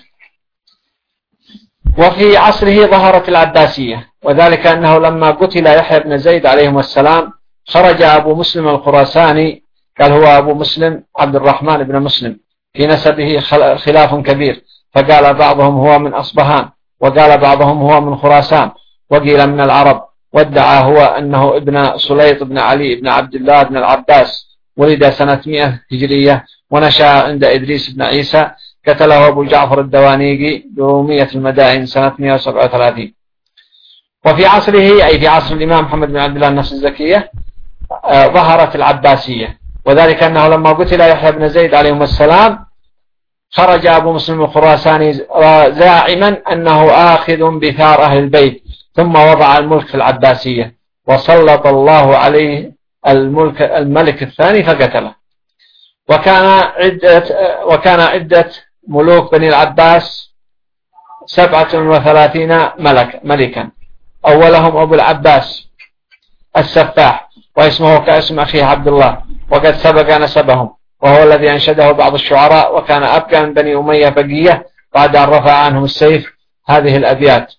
وفي عصره ظهرت العباسية، وذلك أنه لما قتل يحيى بن زيد عليهم السلام خرج أبو مسلم الخراساني، قال هو أبو مسلم عبد الرحمن بن مسلم، في نسبه خلاف كبير، فقال بعضهم هو من أصبهان، وقال بعضهم هو من خراسان، وقيل من العرب. وادعى هو أنه ابن سليط بن علي بن عبد الله بن العباس، ولد سنة مئة هجرية، ونشأ عند إدريس بن عيسى قتله أبو جعفر الدوانيقي برومية المدائن سنة مئة وسبعة وثلاثين. وفي عصره أي في عصر الإمام محمد بن عبد الله النفس الزكية ظهرت العباسية، وذلك أنه لما قتل يحيى بن زيد عليهم السلام خرج أبو مسلم الخراساني زاعما أنه آخذ بثار أهل البيت، ثم وضع الملك في العباسية، وسلط الله عليه الملك الملك الثاني فقتله. وكان عدة وكان عدة ملوك بني العباس سبعة وثلاثين ملك ملكا، أولهم أبو العباس السفاح، واسمه كاسم أخيه عبد الله، وقد سبق نسبهم، وهو الذي أنشده بعض الشعراء، وكان أبقى من بني أمية بقية بعد أن رفع عنهم السيف هذه الأبيات.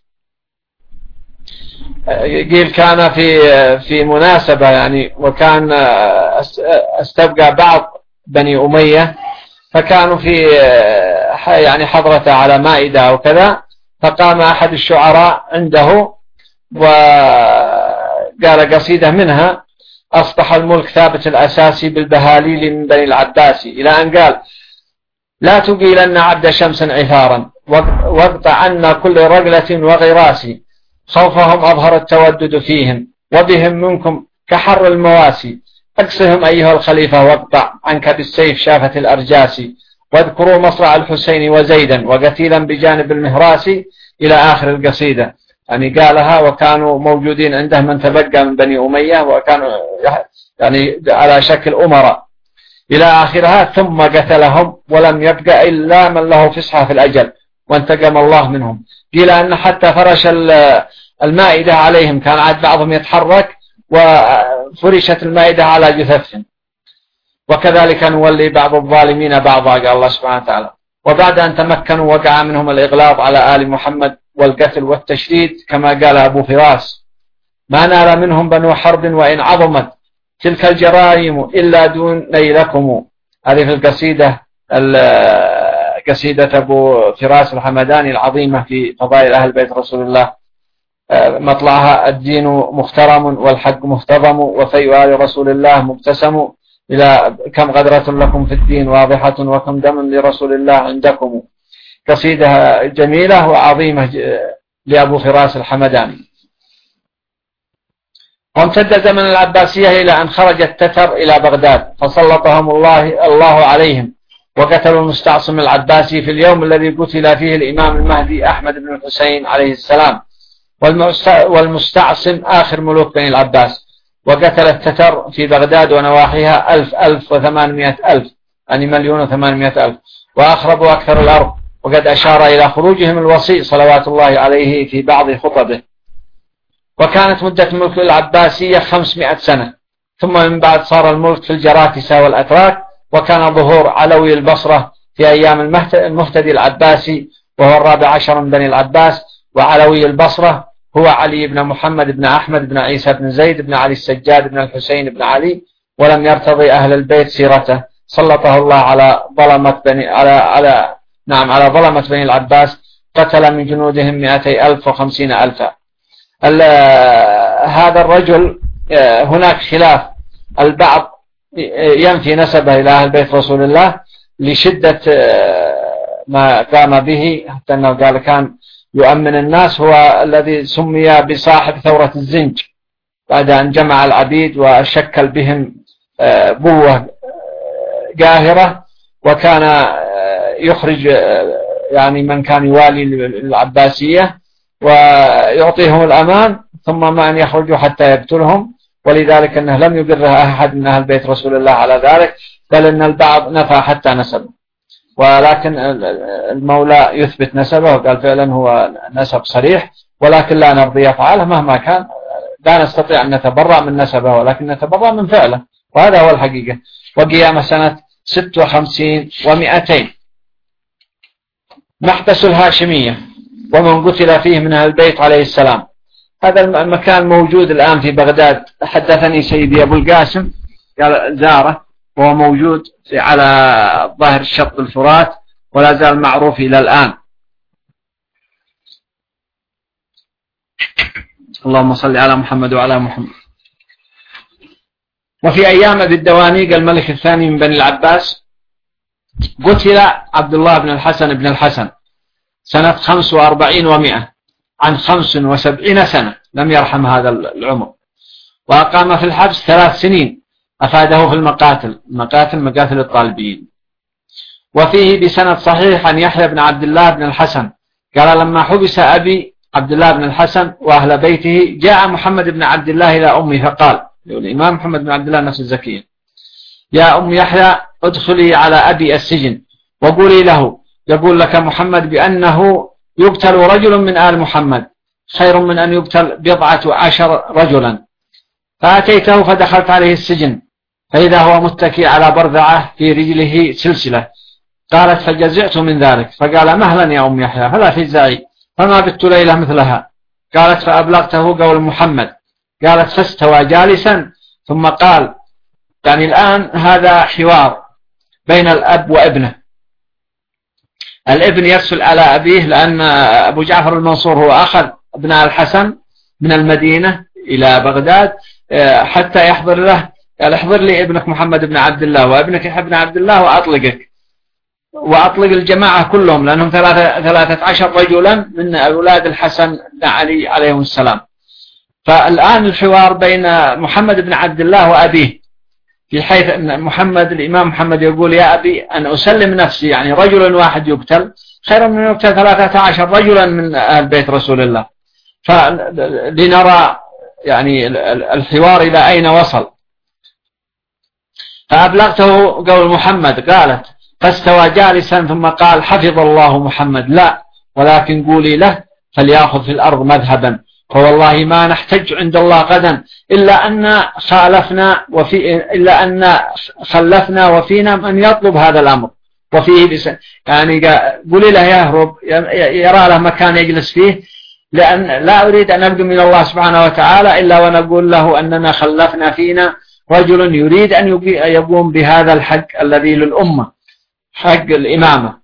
قيل كان في في مناسبة يعني، وكان استبقى بعض بني أمية، فكانوا في يعني حضرته على مائدة وكذا، فقام أحد الشعراء عنده وقال قصيدة منها: أصبح الملك ثابت الأساسي بالبهاليل من بني العباسي، إلى أن قال: لا تقيلن عبد شمس عثارا واقطع عنا كل رجلة وغراس، خوفهم أظهر التودد فيهم وبهم منكم كحر المواسي، أقصهم أيها الخليفة واقطع عنك بالسيف شافة الأرجاس، واذكروا مصرع الحسين وزيدا وقتيلا بجانب المهراس، إلى آخر القصيدة. يعني قالها وكانوا موجودين عنده من تبقى من بني أمية، وكانوا يعني على شكل أمراء إلى آخرها، ثم قتلهم ولم يبقى إلا من له فسحة في الأجل، وانتقم الله منهم. قيل أن حتى فرش المائدة عليهم، كان عاد بعضهم يتحرك وفرشت المائدة على جثثهم. وكذلك نولي بعض الظالمين بعضا، قال الله سبحانه وتعالى. وبعد أن تمكنوا وقع منهم الإغلاظ على آل محمد والقتل والتشديد، كما قال أبو فراس: ما نال منهم بنو حرب وإن عظمت تلك الجرائم إلا دون نيلكم. هذه في القصيدة قصيدة أبو فراس الحمداني العظيمة في فضائل أهل بيت رسول الله، مطلعها: الدين مخترم والحق مهتضم وفيء آل رسول الله مبتسم، إلى كم غدرة لكم في الدين واضحة وكم دم لرسول الله عندكم. قصيدة جميلة وعظيمة لأبو فراس الحمداني. وامتد زمن العباسية إلى أن خرج التتر إلى بغداد، فسلطهم الله الله عليهم، وقتلوا المستعصم العباسي في اليوم الذي قتل فيه الإمام المهدي أحمد بن الحسين عليه السلام، والمستعصم آخر ملوك بني العباس. وقتل التتر في بغداد ونواحيها ألف ألف وثمانمائة ألف، يعني مليون وثمانمائة ألف، وأخربوا أكثر الأرض. وقد أشار إلى خروجهم الوصي صلوات الله عليه في بعض خطبه. وكانت مدة الملك العباسية خمسمائة سنة، ثم من بعد صار الملك في الجراكسة والأتراك. وكان ظهور علوي البصرة في أيام المهتدي العباسي، وهو الرابع عشر من بني العباس. وعلوي البصرة هو علي بن محمد بن أحمد بن عيسى بن زيد بن علي السجاد بن الحسين بن علي، ولم يرتضي أهل البيت سيرته، سلطه الله على ظلمة بني على على نعم على ظلمة بني العباس، قتل من جنودهم مئتي ألف وخمسين ألفا. هذا الرجل هناك خلاف، البعض ينفي نسبه إلى أهل بيت رسول الله لشدة ما قام به، حتى أنه قال كان يؤمن الناس، هو الذي سمي بصاحب ثورة الزنج، بعد أن جمع العبيد وشكل بهم بوة قاهرة، وكان يخرج يعني من كان يوالي العباسية ويعطيهم الأمان، ثم ما أن يخرجوا حتى يقتلهم. ولذلك أنه لم يقره أحد من أهل بيت رسول الله على ذلك، بل أن البعض نفى حتى نسبه، ولكن المولى يثبت نسبه، وقال فعلا هو نسب صريح، ولكن لا نرضي أفعاله مهما كان. لا نستطيع أن نتبرأ من نسبه، ولكن نتبرأ من فعله، وهذا هو الحقيقة. وقيام سنة ست وخمسين ومئتين. محبس الهاشمية ومن قتل فيه من أهل البيت عليه السلام. هذا المكان موجود الآن في بغداد. حدثني سيدي أبو القاسم قال زاره، وهو موجود على ظاهر شط الفرات، ولا زال معروف إلى الآن. اللهم صل على محمد وعلى محمد. وفي أيام ذي الدوانيق الملك الثاني من بني العباس قتل عبد الله بن الحسن بن الحسن سنة خمس وأربعين ومئة عن خمس وسبعين سنة، لم يرحم هذا العمر، وأقام في الحبس ثلاث سنين أفاده في المقاتل مقاتل مقاتل الطالبين. وفيه بسند صحيح عن يحيى بن عبد الله بن الحسن قال لما حبس أبي عبد الله بن الحسن وأهل بيته جاء محمد بن عبد الله إلى أمي فقال، الإمام محمد بن عبد الله نفس الزكية، يا أم يحيى ادخلي على أبي السجن وقولي له يقول لك محمد بأنه يقتل رجل من آل محمد خير من أن يقتل بضعة عشر رجلا. فأتيته فدخلت عليه السجن فإذا هو متكي على برذعة في رجله سلسلة. قالت فجزعت من ذلك فقال مهلا يا أم يحيى فلا تجزعي، فما بت ليلة مثلها. قالت فأبلغته قول محمد. قالت فاستوى جالسا ثم قال، يعني الآن هذا حوار بين الأب وابنه، الابن يرسل على أبيه لأن أبو جعفر المنصور هو أخذ ابناء الحسن من المدينة إلى بغداد حتى يحضر له، قال احضر لي ابنك محمد بن عبد الله وابنك ابن عبد الله وأطلقك وأطلق الجماعة كلهم لأنهم ثلاثة, ثلاثة عشر رجلا من أولاد الحسن بن علي عليهم السلام. فالآن الحوار بين محمد بن عبد الله وأبيه، في حيث أن محمد الإمام محمد يقول يا أبي أن أسلم نفسي، يعني رجل واحد يقتل خير من يقتل ثلاثة عشر رجلا من أهل بيت رسول الله. فلنرى يعني الحوار إلى أين وصل. فأبلغته قول محمد. قالت فاستوى جالسا ثم قال حفظ الله محمد، لا ولكن قولي له فليأخذ في الأرض مذهبا، فوالله ما نحتج عند الله غدا إلا أن خالفنا وفي إلا أن خلفنا وفينا من يطلب هذا الأمر وفيه بس يعني قولي له يهرب يرى له مكان يجلس فيه، لأن لا أريد أن أبدو من الله سبحانه وتعالى إلا ونقول له أننا خلفنا فينا رجل يريد أن يقوم بهذا الحق الذي للأمة، حق الإمامة.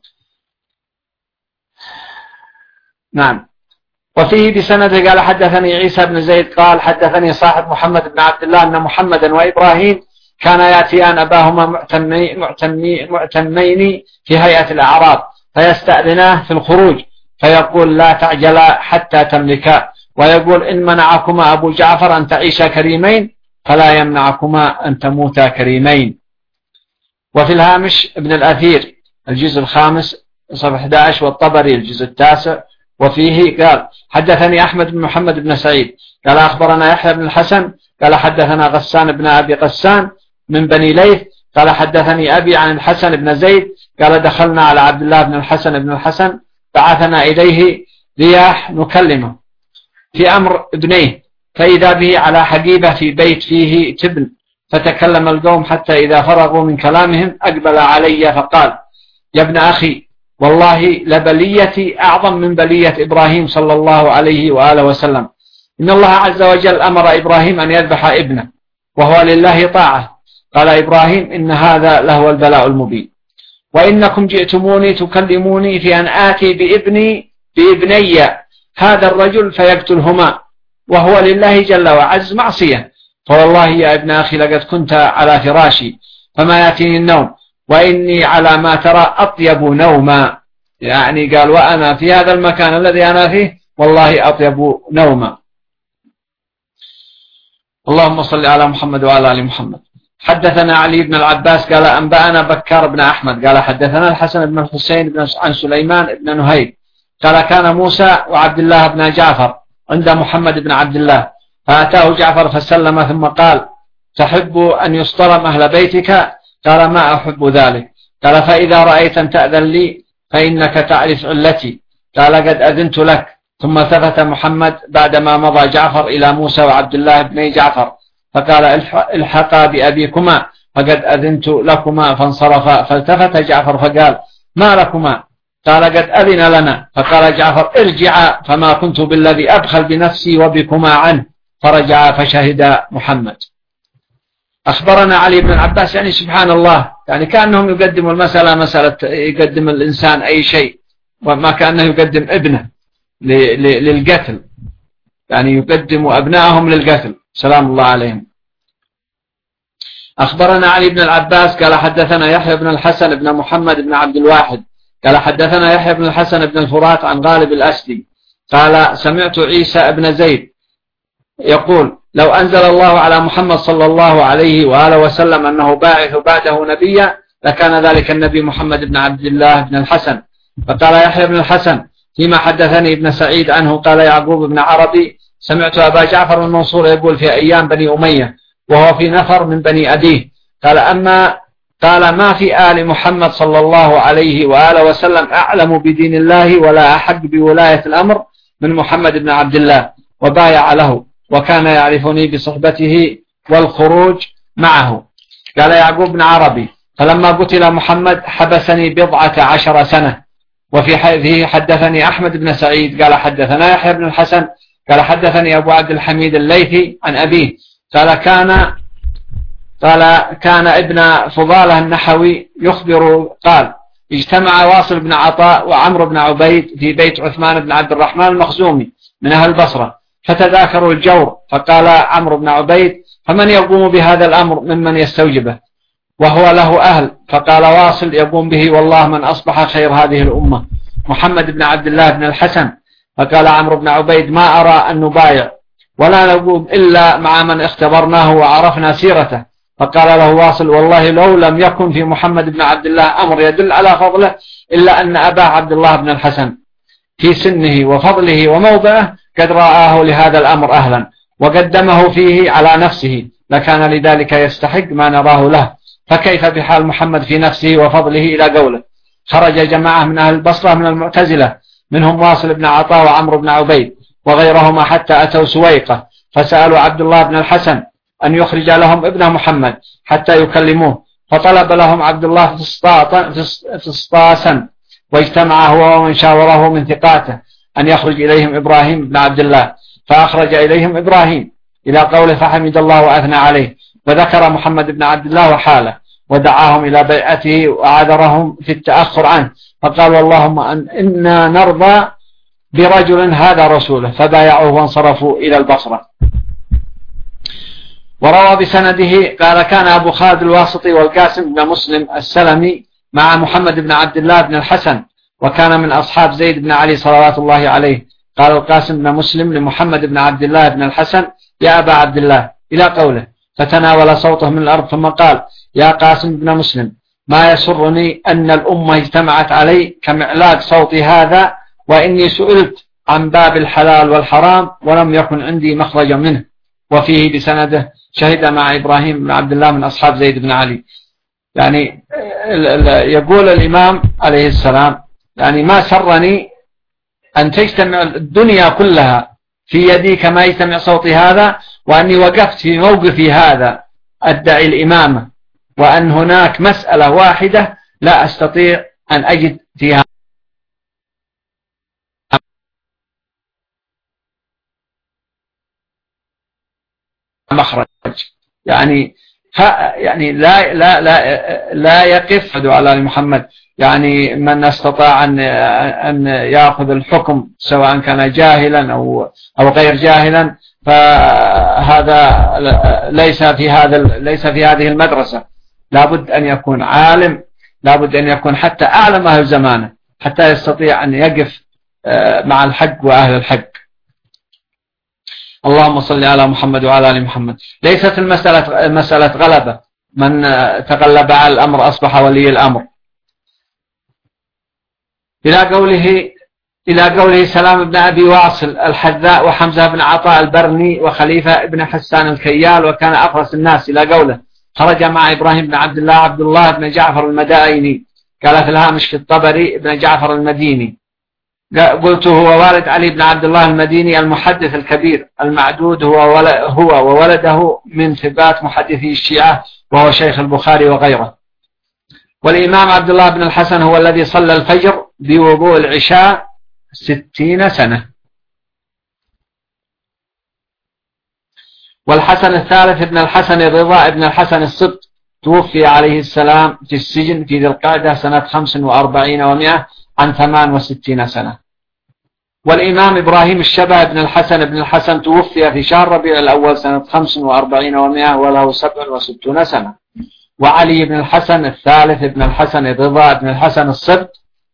نعم. وفيه بسنده قال حدثني عيسى بن زيد قال حدثني صاحب محمد بن عبد الله أن محمدا وإبراهيم كانا يأتيان أباهما معتمي معتمي معتمين في هيئة الأعراب فيستأذناه في الخروج فيقول لا تعجلا حتى تملكا، ويقول إن منعكما أبو جعفر أن تعيشا كريمين فلا يمنعكما أن تموتا كريمين. وفي الهامش ابن الأثير الجزء الخامس صفحة أحد عشر والطبري الجزء التاسع وفيه قال حدثني أحمد بن محمد بن سعيد قال أخبرنا يحيى بن الحسن قال حدثنا غسان بن أبي غسان من بني ليث قال حدثني أبي عن الحسن بن زيد قال دخلنا على عبد الله بن الحسن بن الحسن بعثنا إليه رياح نكلمه في أمر ابنيه، فإذا به على حقيبة في بيت فيه تبن، فتكلم القوم حتى إذا فرغوا من كلامهم أقبل علي فقال يا ابن أخي والله لبليتي أعظم من بلية إبراهيم صلى الله عليه وآله وسلم، إن الله عز وجل أمر إبراهيم أن يذبح ابنه وهو لله طاعة. قال إبراهيم إن هذا لهو البلاء المبين، وإنكم جئتموني تكلموني في أن آتي بابني بابني هذا الرجل فيقتلهما وهو لله جل وعز معصية، فوالله يا ابن أخي لقد كنت على فراشي فما يأتيني النوم وإني على ما ترى أطيب نوما، يعني قال وأنا في هذا المكان الذي أنا فيه والله أطيب نوما. اللهم صل على محمد وعلى آل محمد. حدثنا علي بن العباس قال أنبأنا بكار بن أحمد قال حدثنا الحسن بن الحسين بن عن سليمان بن نهيد قال كان موسى وعبد الله بن جعفر عند محمد بن عبد الله فأتاه جعفر فسلم ثم قال تحب أن يصطرم أهل بيتك؟ قال ما أحب ذلك. قال فإذا رأيت أن تأذن لي فإنك تعرف علتي. قال قد أذنت لك. ثم ثبت محمد بعدما مضى جعفر إلى موسى وعبد الله بن جعفر فقال الحقا بأبيكما فقد أذنت لكما، فانصرف. فالتفت جعفر فقال ما لكما؟ قال قد أذن لنا. فقال جعفر ارجعا فما كنت بالذي أبخل بنفسي وبكما عنه، فرجع فشهد محمد. أخبرنا علي بن العباس يعني سبحان الله، يعني كأنهم يقدموا المسألة مسألة يقدم الإنسان أي شيء، وما كأنه يقدم ابنه للقتل، يعني يقدم أبنائهم للقتل سلام الله عليهم. أخبرنا علي بن العباس قال حدثنا يحيى بن الحسن بن محمد بن عبد الواحد قال حدثنا يحيى بن الحسن بن الفرات عن غالب الأسدي قال سمعت عيسى بن زيد يقول لو أنزل الله على محمد صلى الله عليه وآله وسلم أنه باعث بعده نبيا لكان ذلك النبي محمد بن عبد الله بن الحسن. فقال يحيى بن الحسن فيما حدثني ابن سعيد عنه قال يعقوب بن عربي سمعت أبا جعفر المنصور يقول في أيام بني أمية وهو في نفر من بني أبيه قال أما قال ما في آل محمد صلى الله عليه وآله وسلم أعلم بدين الله ولا أحق بولاية الأمر من محمد بن عبد الله وبايع له وكان يعرفني بصحبته والخروج معه. قال يعقوب بن عربي فلما قتل محمد حبسني بضعة عشر سنة. وفي فيه حدثني أحمد بن سعيد قال حدثنا يحيى بن الحسن قال حدثني أبو عبد الحميد الليثي عن أبيه قال كان قال كان ابن فضالة النحوي يخبر قال اجتمع واصل بن عطاء وعمرو بن عبيد في بيت عثمان بن عبد الرحمن المخزومي من أهل البصرة فتذاكروا الجور فقال عمرو بن عبيد فمن يقوم بهذا الأمر ممن يستوجبه وهو له أهل؟ فقال واصل يقوم به والله من أصبح خير هذه الأمة محمد بن عبد الله بن الحسن. فقال عمرو بن عبيد ما أرى أن نبايع ولا نقوم إلا مع من اختبرناه وعرفنا سيرته. فقال له واصل والله لو لم يكن في محمد بن عبد الله أمر يدل على فضله إلا أن أباه عبد الله بن الحسن في سنه وفضله وموضعه قد رآه لهذا الأمر أهلا وقدمه فيه على نفسه لكان لذلك يستحق ما نراه له. فكيف بحال محمد في نفسه وفضله إلى قوله. خرج جماعة من أهل البصرة من المعتزلة منهم واصل بن عطاء وعمرو بن عبيد وغيرهما حتى أتوا سويقة فسألوا عبد الله بن الحسن أن يخرج لهم ابن محمد حتى يكلموه فطلب لهم عبد الله فسطاسا واجتمع هو ومن شاوره من ثقاته أن يخرج إليهم إبراهيم بن عبد الله فأخرج إليهم إبراهيم إلى قوله فحمد الله وأثنى عليه وذكر محمد بن عبد الله وحاله ودعاهم إلى بيعته وعذرهم في التأخر عنه فقالوا اللهم أن إنا نرضى برجل هذا رسوله فبايعوه وانصرفوا إلى البصرة. وروى بسنده قال كان أبو خالد الواسطي والقاسم بن مسلم السلمي مع محمد بن عبد الله بن الحسن وكان من أصحاب زيد بن علي صلوات الله عليه. قال القاسم بن مسلم لمحمد بن عبد الله بن الحسن يا أبا عبد الله إلى قوله فتناول صوته من الأرض ثم قال يا قاسم بن مسلم ما يسرني أن الأمة اجتمعت علي كمعلاق صوتي هذا وإني سئلت عن باب الحلال والحرام ولم يكن عندي مخرج منه. وفيه بسنده شهد مع إبراهيم بن عبد الله من أصحاب زيد بن علي. يعني يقول الإمام عليه السلام يعني ما سرني أن تجتمع الدنيا كلها في يدي كما يجتمع صوتي هذا وأني وقفت في موقفي هذا أدعي الإمامة وأن هناك مسألة واحدة لا أستطيع أن أجد فيها مخرج. يعني يعني لا لا لا لا يقف على محمد يعني من استطاع أن أن يأخذ الحكم سواء كان جاهلا أو أو غير جاهلا فهذا ليس في هذا ليس في هذه المدرسة. لابد أن يكون عالم لابد أن يكون حتى أعلم أهل زمانه حتى يستطيع أن يقف مع الحق وأهل الحق. اللهم صل على محمد وعلى آل محمد. ليست المسألة مسألة غلبة من تغلب على الأمر أصبح ولي الأمر. إلى قوله إلى قوله سلام بن أبي واصل الحذاء وحمزة بن عطاء البرني وخليفة بن حسان الكيال وكان أفرس الناس إلى قوله خرج مع إبراهيم بن عبد الله عبد الله بن جعفر المدائني. قال في الهامش في الطبري ابن جعفر المديني. قلت هو والد علي بن عبد الله المديني المحدث الكبير المعدود هو هو وولده من ثبات محدثي الشيعة وهو شيخ البخاري وغيره. والإمام عبد الله بن الحسن هو الذي صلى الفجر بوضوء العشاء ستين سنة. والحسن الثالث ابن الحسن الرضا ابن الحسن السبط توفي عليه السلام في السجن في ذي القعدة سنة خمس وأربعين ومئة عن ثمان وستين سنة. والإمام إبراهيم الشبه بن الحسن بن الحسن توفي في شهر ربيع الأول سنة خمس وأربعين ومئة وله سبع وستون سنة. وعلي بن الحسن الثالث بن الحسن الرضا بن الحسن الصبت،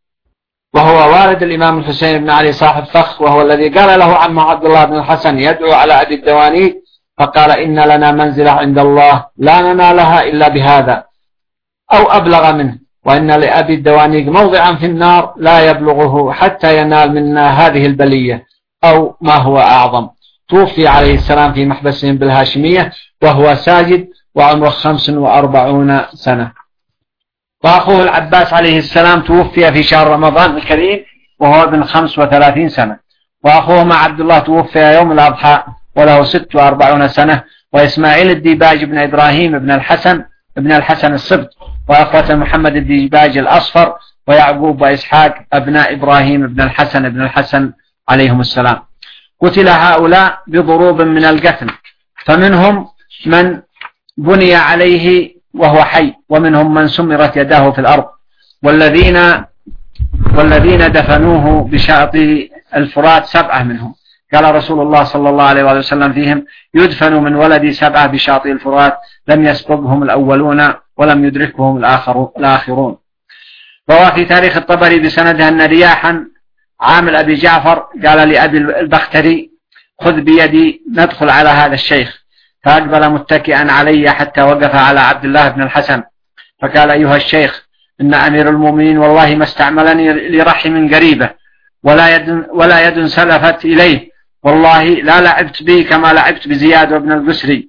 وهو والد الإمام الحسين بن علي صاحب فخ، وهو الذي قال له عمه عبد الله بن الحسن يدعو على أبي الدوانيق فقال إن لنا منزلة عند الله لا ننالها إلا بهذا أو أبلغ منه، وإن لأبي الدوانيق موضعا في النار لا يبلغه حتى ينال منا هذه البلية أو ما هو أعظم. توفي عليه السلام في محبسهم بالهاشمية وهو ساجد وعمره خمس وأربعون سنة. وأخوه العباس عليه السلام توفي في شهر رمضان الكريم وهو ابن خمس وثلاثين سنة. وأخوه مع عبد الله توفي يوم الأضحى وله ست وأربعون سنة. وإسماعيل الديباج بن إبراهيم بن الحسن ابن الحسن الصبت، وأخوة محمد الديباج الأصفر، ويعقوب وإسحاق أبناء إبراهيم بن الحسن بن الحسن عليهم السلام. قتل هؤلاء بضروب من القتل، فمنهم من بني عليه وهو حي، ومنهم من سمرت يداه في الأرض، والذين والذين دفنوه بشاطئ الفرات سبعة منهم. قال رسول الله صلى الله عليه وسلم فيهم: يدفن من ولدي سبعة بشاطئ الفرات لم يسبقهم الأولون ولم يدركهم الآخرون. روى في تاريخ الطبري بسندها أن رياحا عامل أبي جعفر قال لأبي البختري: خذ بيدي ندخل على هذا الشيخ، فأقبل متكئا علي حتى وقف على عبد الله بن الحسن، فقال: أيها الشيخ، إن أمير المؤمنين والله ما استعملني لرحم قريبة ولا يد, ولا يد سلفت إليه، والله لا لعبت بي كما لعبت بزياد وابن القسري.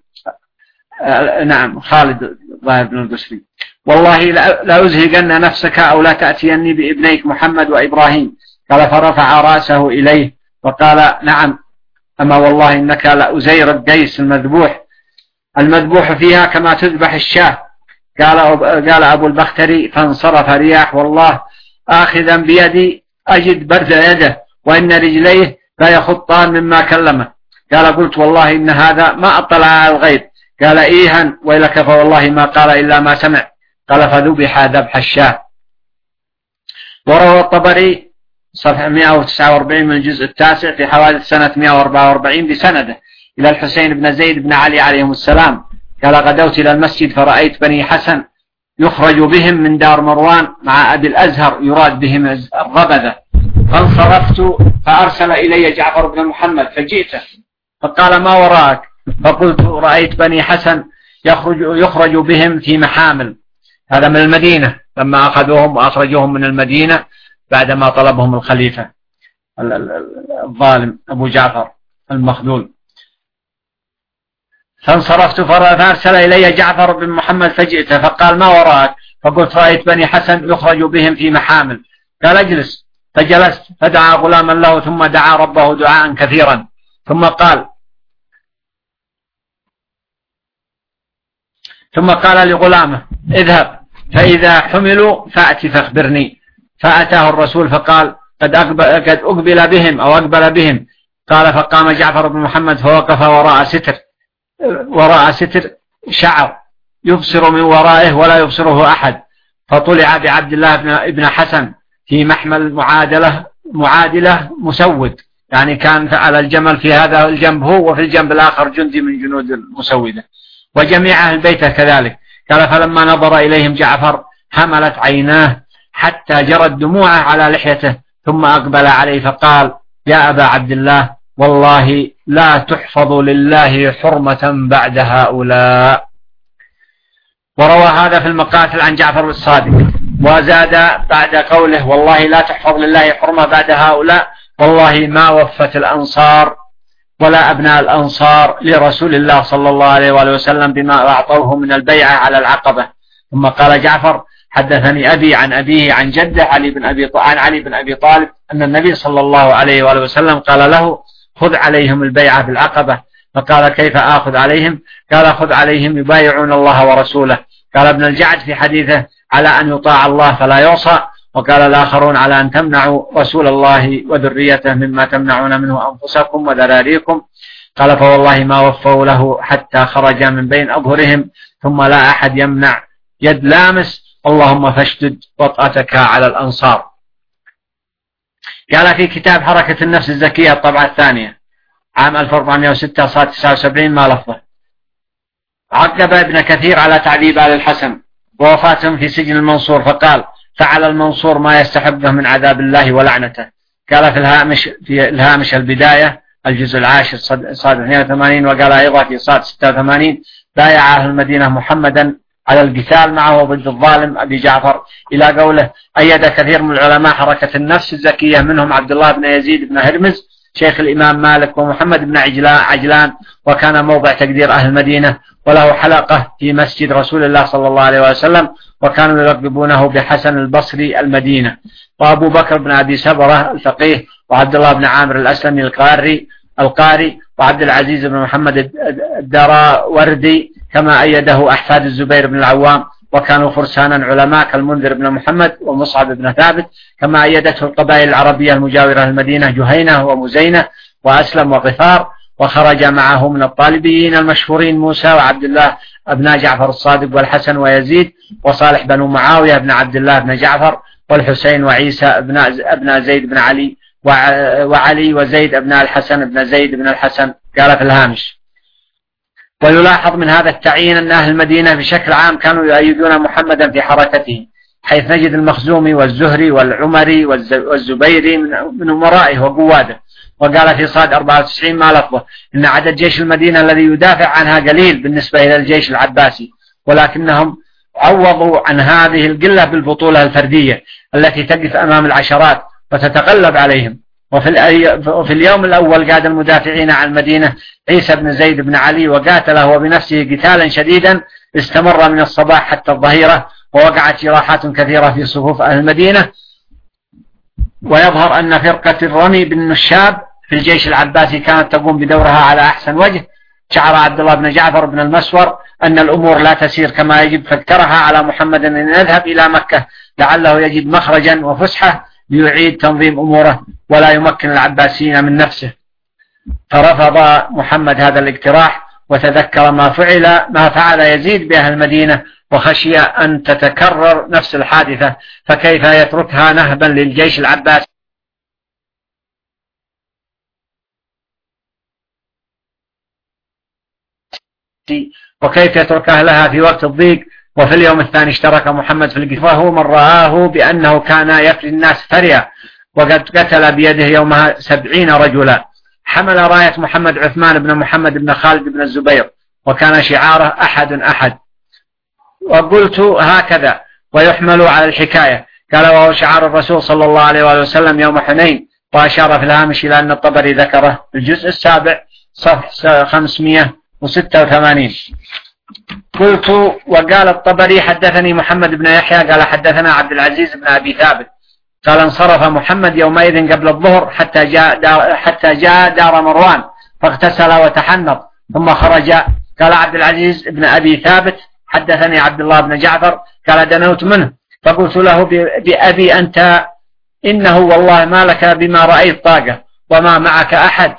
آه نعم خالد بن القسري. والله لا أزهقن نفسك أو لا تأتيني بابنيك محمد وإبراهيم. قال: فرفع رأسه إليه وقال: نعم، أما والله إنك لأزير الديس المذبوح المذبوح فيها كما تذبح الشاة. قال قال أبو البختري: فانصرف رياح والله آخذا بيدي أجد برد يده وإن رجليه لا يخطان مما كلمه. قال: قلت: والله إن هذا ما أطلع على الغيب. قال: إيها ويلك، فوالله ما قال إلا ما سمع. قال: فذبح ذبح الشاة. وروى الطبري صفحة مئة وتسعة وأربعين من الجزء التاسع في حوادث سنة مئة وأربعة وأربعين بسنده إلى الحسين بن زيد بن علي عليهم السلام قال: غدوت إلى المسجد فرأيت بني حسن يخرج بهم من دار مروان مع أبي الأزهر يراد بهم الربذة، فانصرفت فأرسل إلي جعفر بن محمد فجئته فقال: ما وراءك؟ فقلت: رأيت بني حسن يخرج, يخرج بهم في محامل. هذا من المدينة لما أخذوهم وأخرجوهم من المدينة بعدما طلبهم الخليفة الظالم أبو جعفر المخذول. فانصرفت فأرسل إلي جعفر بن محمد فجئته فقال: ما وراءك؟ فقلت: رأيت بني حسن يخرج بهم في محامل. قال: اجلس. فجلست فدعا غلاما له ثم دعا ربه دعاء كثيرا ثم قال ثم قال لغلامه: اذهب فإذا حملوا فأتي فاخبرني. فأتاه الرسول فقال: قد أقبل, قد أقبل بهم أو أقبل بهم. قال: فقام جعفر بن محمد فوقف وراء ستر وراء ستر شعر يبصر من ورائه ولا يبصره أحد، فطلع بعبد الله بن حسن في محمل معادلة معادلة مسود، يعني كان على الجمل في هذا الجنب هو وفي الجنب الآخر جندي من جنود المسودة، وجميع أهل بيته كذلك. قال: فلما نظر إليهم جعفر حملت عيناه حتى جرت دموعه على لحيته، ثم أقبل عليه فقال: يا أبا عبد الله، والله لا تحفظ لله حرمة بعد هؤلاء. وروى هذا في المقاتل عن جعفر الصادق، وزاد بعد قوله: والله لا تحفظ لله حرمة بعد هؤلاء: والله ما وفت الأنصار ولا أبناء الأنصار لرسول الله صلى الله عليه وآله وسلم بما أعطوه من البيعة على العقبة. ثم قال جعفر: حدثني أبي عن أبيه عن جده علي بن أبي عن علي بن أبي طالب أن النبي صلى الله عليه وآله وسلم قال له: خذ عليهم البيعة بالعقبة. فقال: كيف آخذ عليهم؟ قال: خذ عليهم يبايعون الله ورسوله. قال ابن الجعد في حديثه: على أن يطاع الله فلا يعصى. وقال الآخرون: على أن تمنعوا رسول الله وذريته مما تمنعون منه أنفسكم وذراريكم. قال: فوالله ما وفوا له حتى خرج من بين أظهرهم ثم لا أحد يمنع يد لامس، اللهم فاشدد وطأتك على الأنصار. قال في كتاب حركة النفس الزكية الطبعة الثانية عام ألف وأربعمائة وستة صاد تسعة وسبعين ما لفظه: عقب ابن كثير على تعذيب آل الحسن ووفاتهم في سجن المنصور، فقال: فعل المنصور ما يستحقه من عذاب الله ولعنته. قال في الهامش في الهامش البداية الجزء العاشر صاد اثنين وثمانين، وقال أيضا في صاد ستة وثمانين: بايع أهل المدينة محمدا على القتال معه ضد الظالم أبي جعفر، إلى قوله. أيد كثير من العلماء حركة النفس الزكية، منهم عبد الله بن يزيد بن هرمز شيخ الإمام مالك، ومحمد بن عجلان، وكان موضع تقدير أهل المدينة، وله حلقة في مسجد رسول الله صلى الله عليه وسلم، وكانوا يلقبونه بحسن البصري المدينة. وأبو بكر بن أبي سبرة الفقيه، وعبد الله بن عامر الأسلمي القاري القاري وعبد العزيز بن محمد الدراوردي، كما أيده أحفاد الزبير بن العوام، وكانوا فرسانا علماء كالمنذر بن محمد ومصعب بن ثابت، كما أيدته القبائل العربية المجاورة للمدينة جهينة ومزينة وأسلم وغفار. وخرج معه من الطالبيين المشهورين موسى وعبد الله ابن جعفر الصادق والحسن ويزيد وصالح بن معاوية بن عبد الله بن جعفر والحسين وعيسى ابن ابن زيد بن علي وعلي وزيد ابن الحسن ابن زيد بن الحسن. قال في الهامش: ويلاحظ من هذا التعيين أن أهل المدينة بشكل عام كانوا يؤيدون محمدا في حركته، حيث نجد المخزومي والزهري والعمري والزبيري من أمرائه وقواده. وقال في صاد أربعة وتسعين ما لفظه: إن عدد جيش المدينة الذي يدافع عنها قليل بالنسبة إلى الجيش العباسي، ولكنهم عوضوا عن هذه القلة بالبطولة الفردية التي تقف أمام العشرات وتتغلب عليهم. وفي اليوم الأول قاد المدافعين عن المدينة عيسى بن زيد بن علي، وقاتله وبنفسه قتالا شديدا استمر من الصباح حتى الظهيرة، ووقعت جراحات كثيرة في صفوف أهل المدينة. ويظهر أن فرقة الرمي بالنشاب في الجيش العباسي كانت تقوم بدورها على أحسن وجه. شعر عبد الله بن جعفر بن المسور أن الأمور لا تسير كما يجب، فاقترح على محمد أن يذهب إلى مكة لعله يجد مخرجا وفسحة ليعيد تنظيم أموره ولا يمكن العباسيين من نفسه. فرفض محمد هذا الاقتراح، وتذكر ما فعل ما فعل يزيد بأهل المدينة، وخشي أن تتكرر نفس الحادثة، فكيف يتركها نهبا للجيش العباسي وكيف يترك أهلها في وقت الضيق. وفي اليوم الثاني اشترك محمد في القتال، وهو من رآه بأنه كان يفري الناس فريا، وقد قتل بيده يومها سبعين رجلا. حمل راية محمد عثمان بن محمد بن خالد بن الزبير، وكان شعاره أحد أحد. وقلت هكذا ويحمل على الحكاية، قال: وهو شعار الرسول صلى الله عليه وسلم يوم حنين. وأشار في الهامش إلى أن الطبري ذكره الجزء السابع صفحة خمسمائة وستة وثمانين. قلت: وقال الطبري: حدثني محمد بن يحيى قال حدثنا عبد العزيز بن أبي ثابت قال: انصرف محمد يومئذ قبل الظهر حتى جاء دار, حتى جاء دار مروان فاغتسل وتحنط ثم خرج. قال عبد العزيز بن أبي ثابت: حدثني عبد الله بن جعفر قال: دنوت منه فقلت له: بأبي أنت، إنه والله ما لك بما رأيت طاقة، وما معك أحد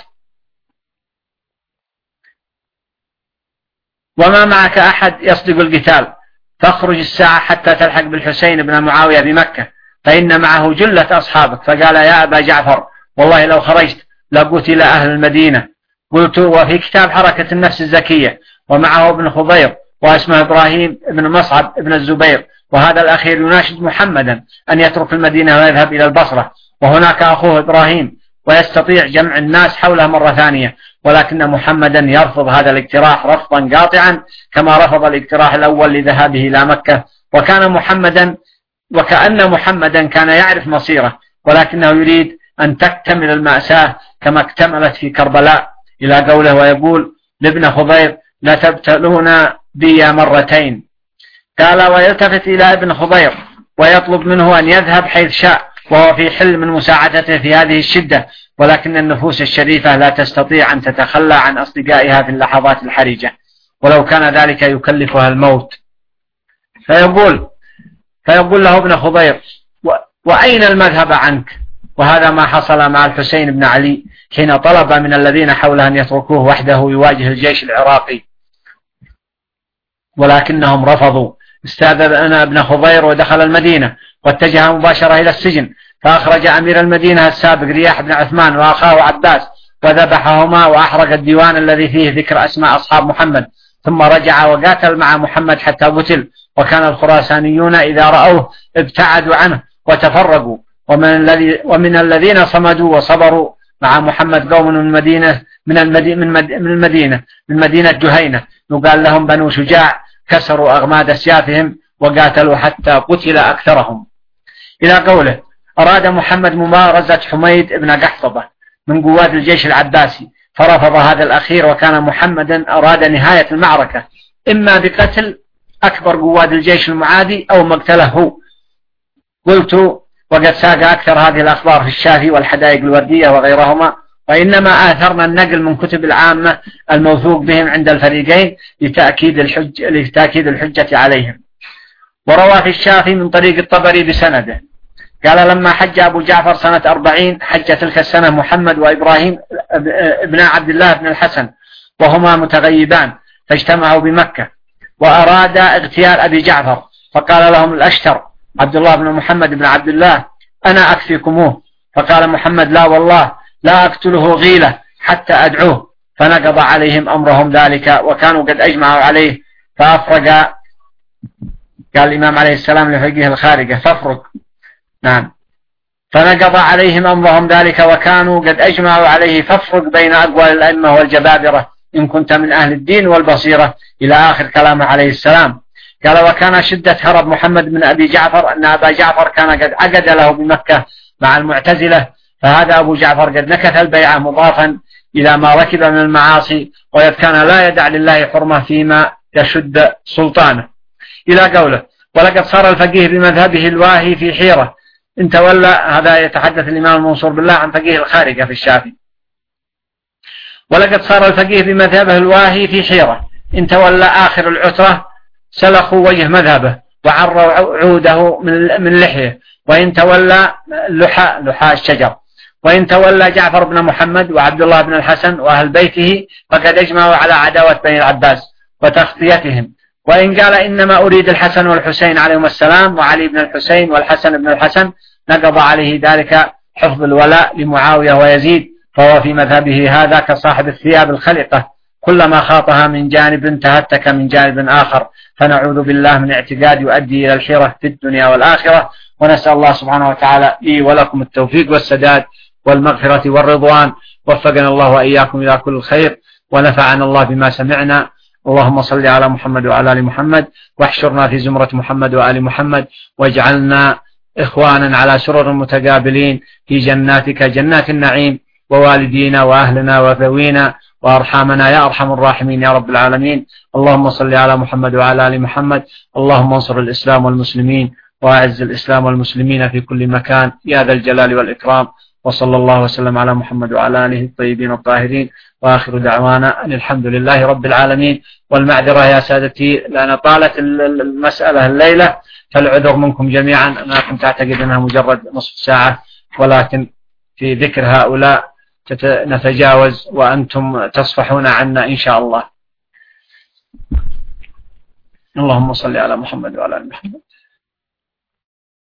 وما معك أحد يصدق القتال، فاخرج الساعة حتى تلحق بالحسين بن معاوية بمكة، فإن معه جلة أصحابك. فقال: يا أبا جعفر والله لو خرجت لقتل أهل المدينة. قلت: وفي كتاب حركة النفس الزكية ومعه ابن خضير واسمه إبراهيم بن مصعب بن الزبير، وهذا الأخير يناشد محمدا أن يترك المدينة ويذهب إلى البصرة، وهناك أخوه إبراهيم ويستطيع جمع الناس حوله مرة ثانية، ولكن محمدا يرفض هذا الاقتراح رفضا قاطعا كما رفض الاقتراح الأول لذهابه إلى مكة. وكان محمدا وكأن محمدا كان يعرف مصيره، ولكنه يريد أن تكتمل المأساة كما اكتملت في كربلاء، إلى قوله: ويقول لابن خضير: لا تبتلون بي مرتين. قال: ويلتفت إلى ابن خضير ويطلب منه أن يذهب حيث شاء، وهو في حل من مساعدته في هذه الشدة، ولكن النفوس الشريفة لا تستطيع أن تتخلى عن أصدقائها في اللحظات الحرجة، ولو كان ذلك يكلفها الموت. فيقول فيقول له ابن خضير: وأين المذهب عنك؟ وهذا ما حصل مع الحسين بن علي حين طلب من الذين حوله أن يتركوه وحده يواجه الجيش العراقي، ولكنهم رفضوا. استأذن ابن خضير ودخل المدينة، واتجه مباشرة إلى السجن، فأخرج أمير المدينة السابق رياح بن عثمان وأخاه عباس وذبحهما، وأحرق الديوان الذي فيه ذكر أسماء أصحاب محمد، ثم رجع وقاتل مع محمد حتى قتل. وكان الخراسانيون إذا رأوه ابتعدوا عنه وتفرقوا. ومن, الذي ومن الذين صمدوا وصبروا مع محمد قوم من المدينة من المدينة من المدينة من مدينة جهينة يقال لهم بنو شجاع، كسروا أغماد أسيافهم وقاتلوا حتى قتل أكثرهم. إلى قوله: أراد محمد مبارزة حميد بن قحطبة من قوات الجيش العباسي فرفض هذا الأخير، وكان محمدا أراد نهاية المعركة إما بقتل أكبر قوات الجيش المعادي أو مقتله هو. قلت: وقد ساق أكثر هذه الأخبار في الشافي والحدائق الوردية وغيرهما، وإنما آثرنا النقل من كتب العامة الموثوق بهم عند الفريقين لتأكيد الحج لتأكيد الحجة عليهم. وروى في الشافي من طريق الطبري بسنده قال: لما حج أبو جعفر سنة أربعين حج تلك السنة محمد وإبراهيم ابن عبد الله بن الحسن وهما متغيبان، فاجتمعوا بمكة وأراد اغتيال أبي جعفر، فقال لهم الأشتر عبد الله بن محمد بن عبد الله: أنا أكفيكموه. فقال محمد: لا والله لا أقتله غيلة حتى أدعوه. فنقض عليهم أمرهم ذلك وكانوا قد أجمعوا عليه فأفرق. قال الإمام عليه السلام لفقيه الخارجة: فافرق. نعم. فنقض عليهم أمرهم ذلك وكانوا قد أجمعوا عليه فافرق بين أقوال الأئمة والجبابرة إن كنت من أهل الدين والبصيرة، إلى آخر كلامه عليه السلام. قال: وكان شدة هرب محمد بن أبي جعفر أن أبا جعفر كان قد عقد له بمكة مع المعتزلة، فهذا أبو جعفر قد نكث البيعة مضافا إلى ما ركب من المعاصي، وقد كان لا يدع لله حرمة فيما يشد سلطانه. إلى قوله: ولقد صار الفقيه بمذهبه الواهي في حيرة إن تولى. هذا يتحدث الإمام المنصور بالله عن فقيه الخارجة في الشافعي. ولقد صار الفقيه بمذهبه الواهي في حيرة إن تولى آخر العترة سلخوا وجه مذهبه وعروا عوده من لحيه، وإن تولى لحاء لحاء الشجر. وإن تولى جعفر بن محمد وعبد الله بن الحسن وأهل بيته فقد اجمعوا على عداوة بني العباس وتخطيتهم. وإن قال إنما أريد الحسن والحسين عليهم السلام وعلي بن الحسين والحسن بن الحسن نقض عليه ذلك حفظ الولاء لمعاوية ويزيد، فهو في مذهبه هذا كصاحب الثياب الخلقة، كلما خاطها من جانب تهتك من جانب آخر. فنعوذ بالله من اعتقاد يؤدي إلى الحيرة في الدنيا والآخرة. ونسأل الله سبحانه وتعالى لي ولكم التوفيق والسداد والمغفرة والرضوان. وفقنا الله وإياكم إلى كل خير، ونفعنا الله بما سمعنا. اللهم صل على محمد وعلى آل محمد، واحشرنا في زمرة محمد وآل محمد، واجعلنا إخوانا على سرر متقابلين في جناتك جنات النعيم، ووالدينا وأهلنا وذوينا وأرحامنا يا أرحم الراحمين يا رب العالمين. اللهم صل على محمد وعلى آل محمد. اللهم انصر الإسلام والمسلمين وأعز الإسلام والمسلمين في كل مكان يا ذا الجلال والإكرام. وصلى الله وسلم على محمد وعلى آله الطيبين الطاهرين، وآخر دعوانا أن الحمد لله رب العالمين. والمعذرة يا سادتي لأن طالت المسألة الليلة، فالعذر منكم جميعا. أنا كنت أعتقد أنها مجرد نصف ساعة، ولكن في ذكر هؤلاء نتجاوز وأنتم تصفحون عنا إن شاء الله. اللهم صل على محمد وعلى آل محمد.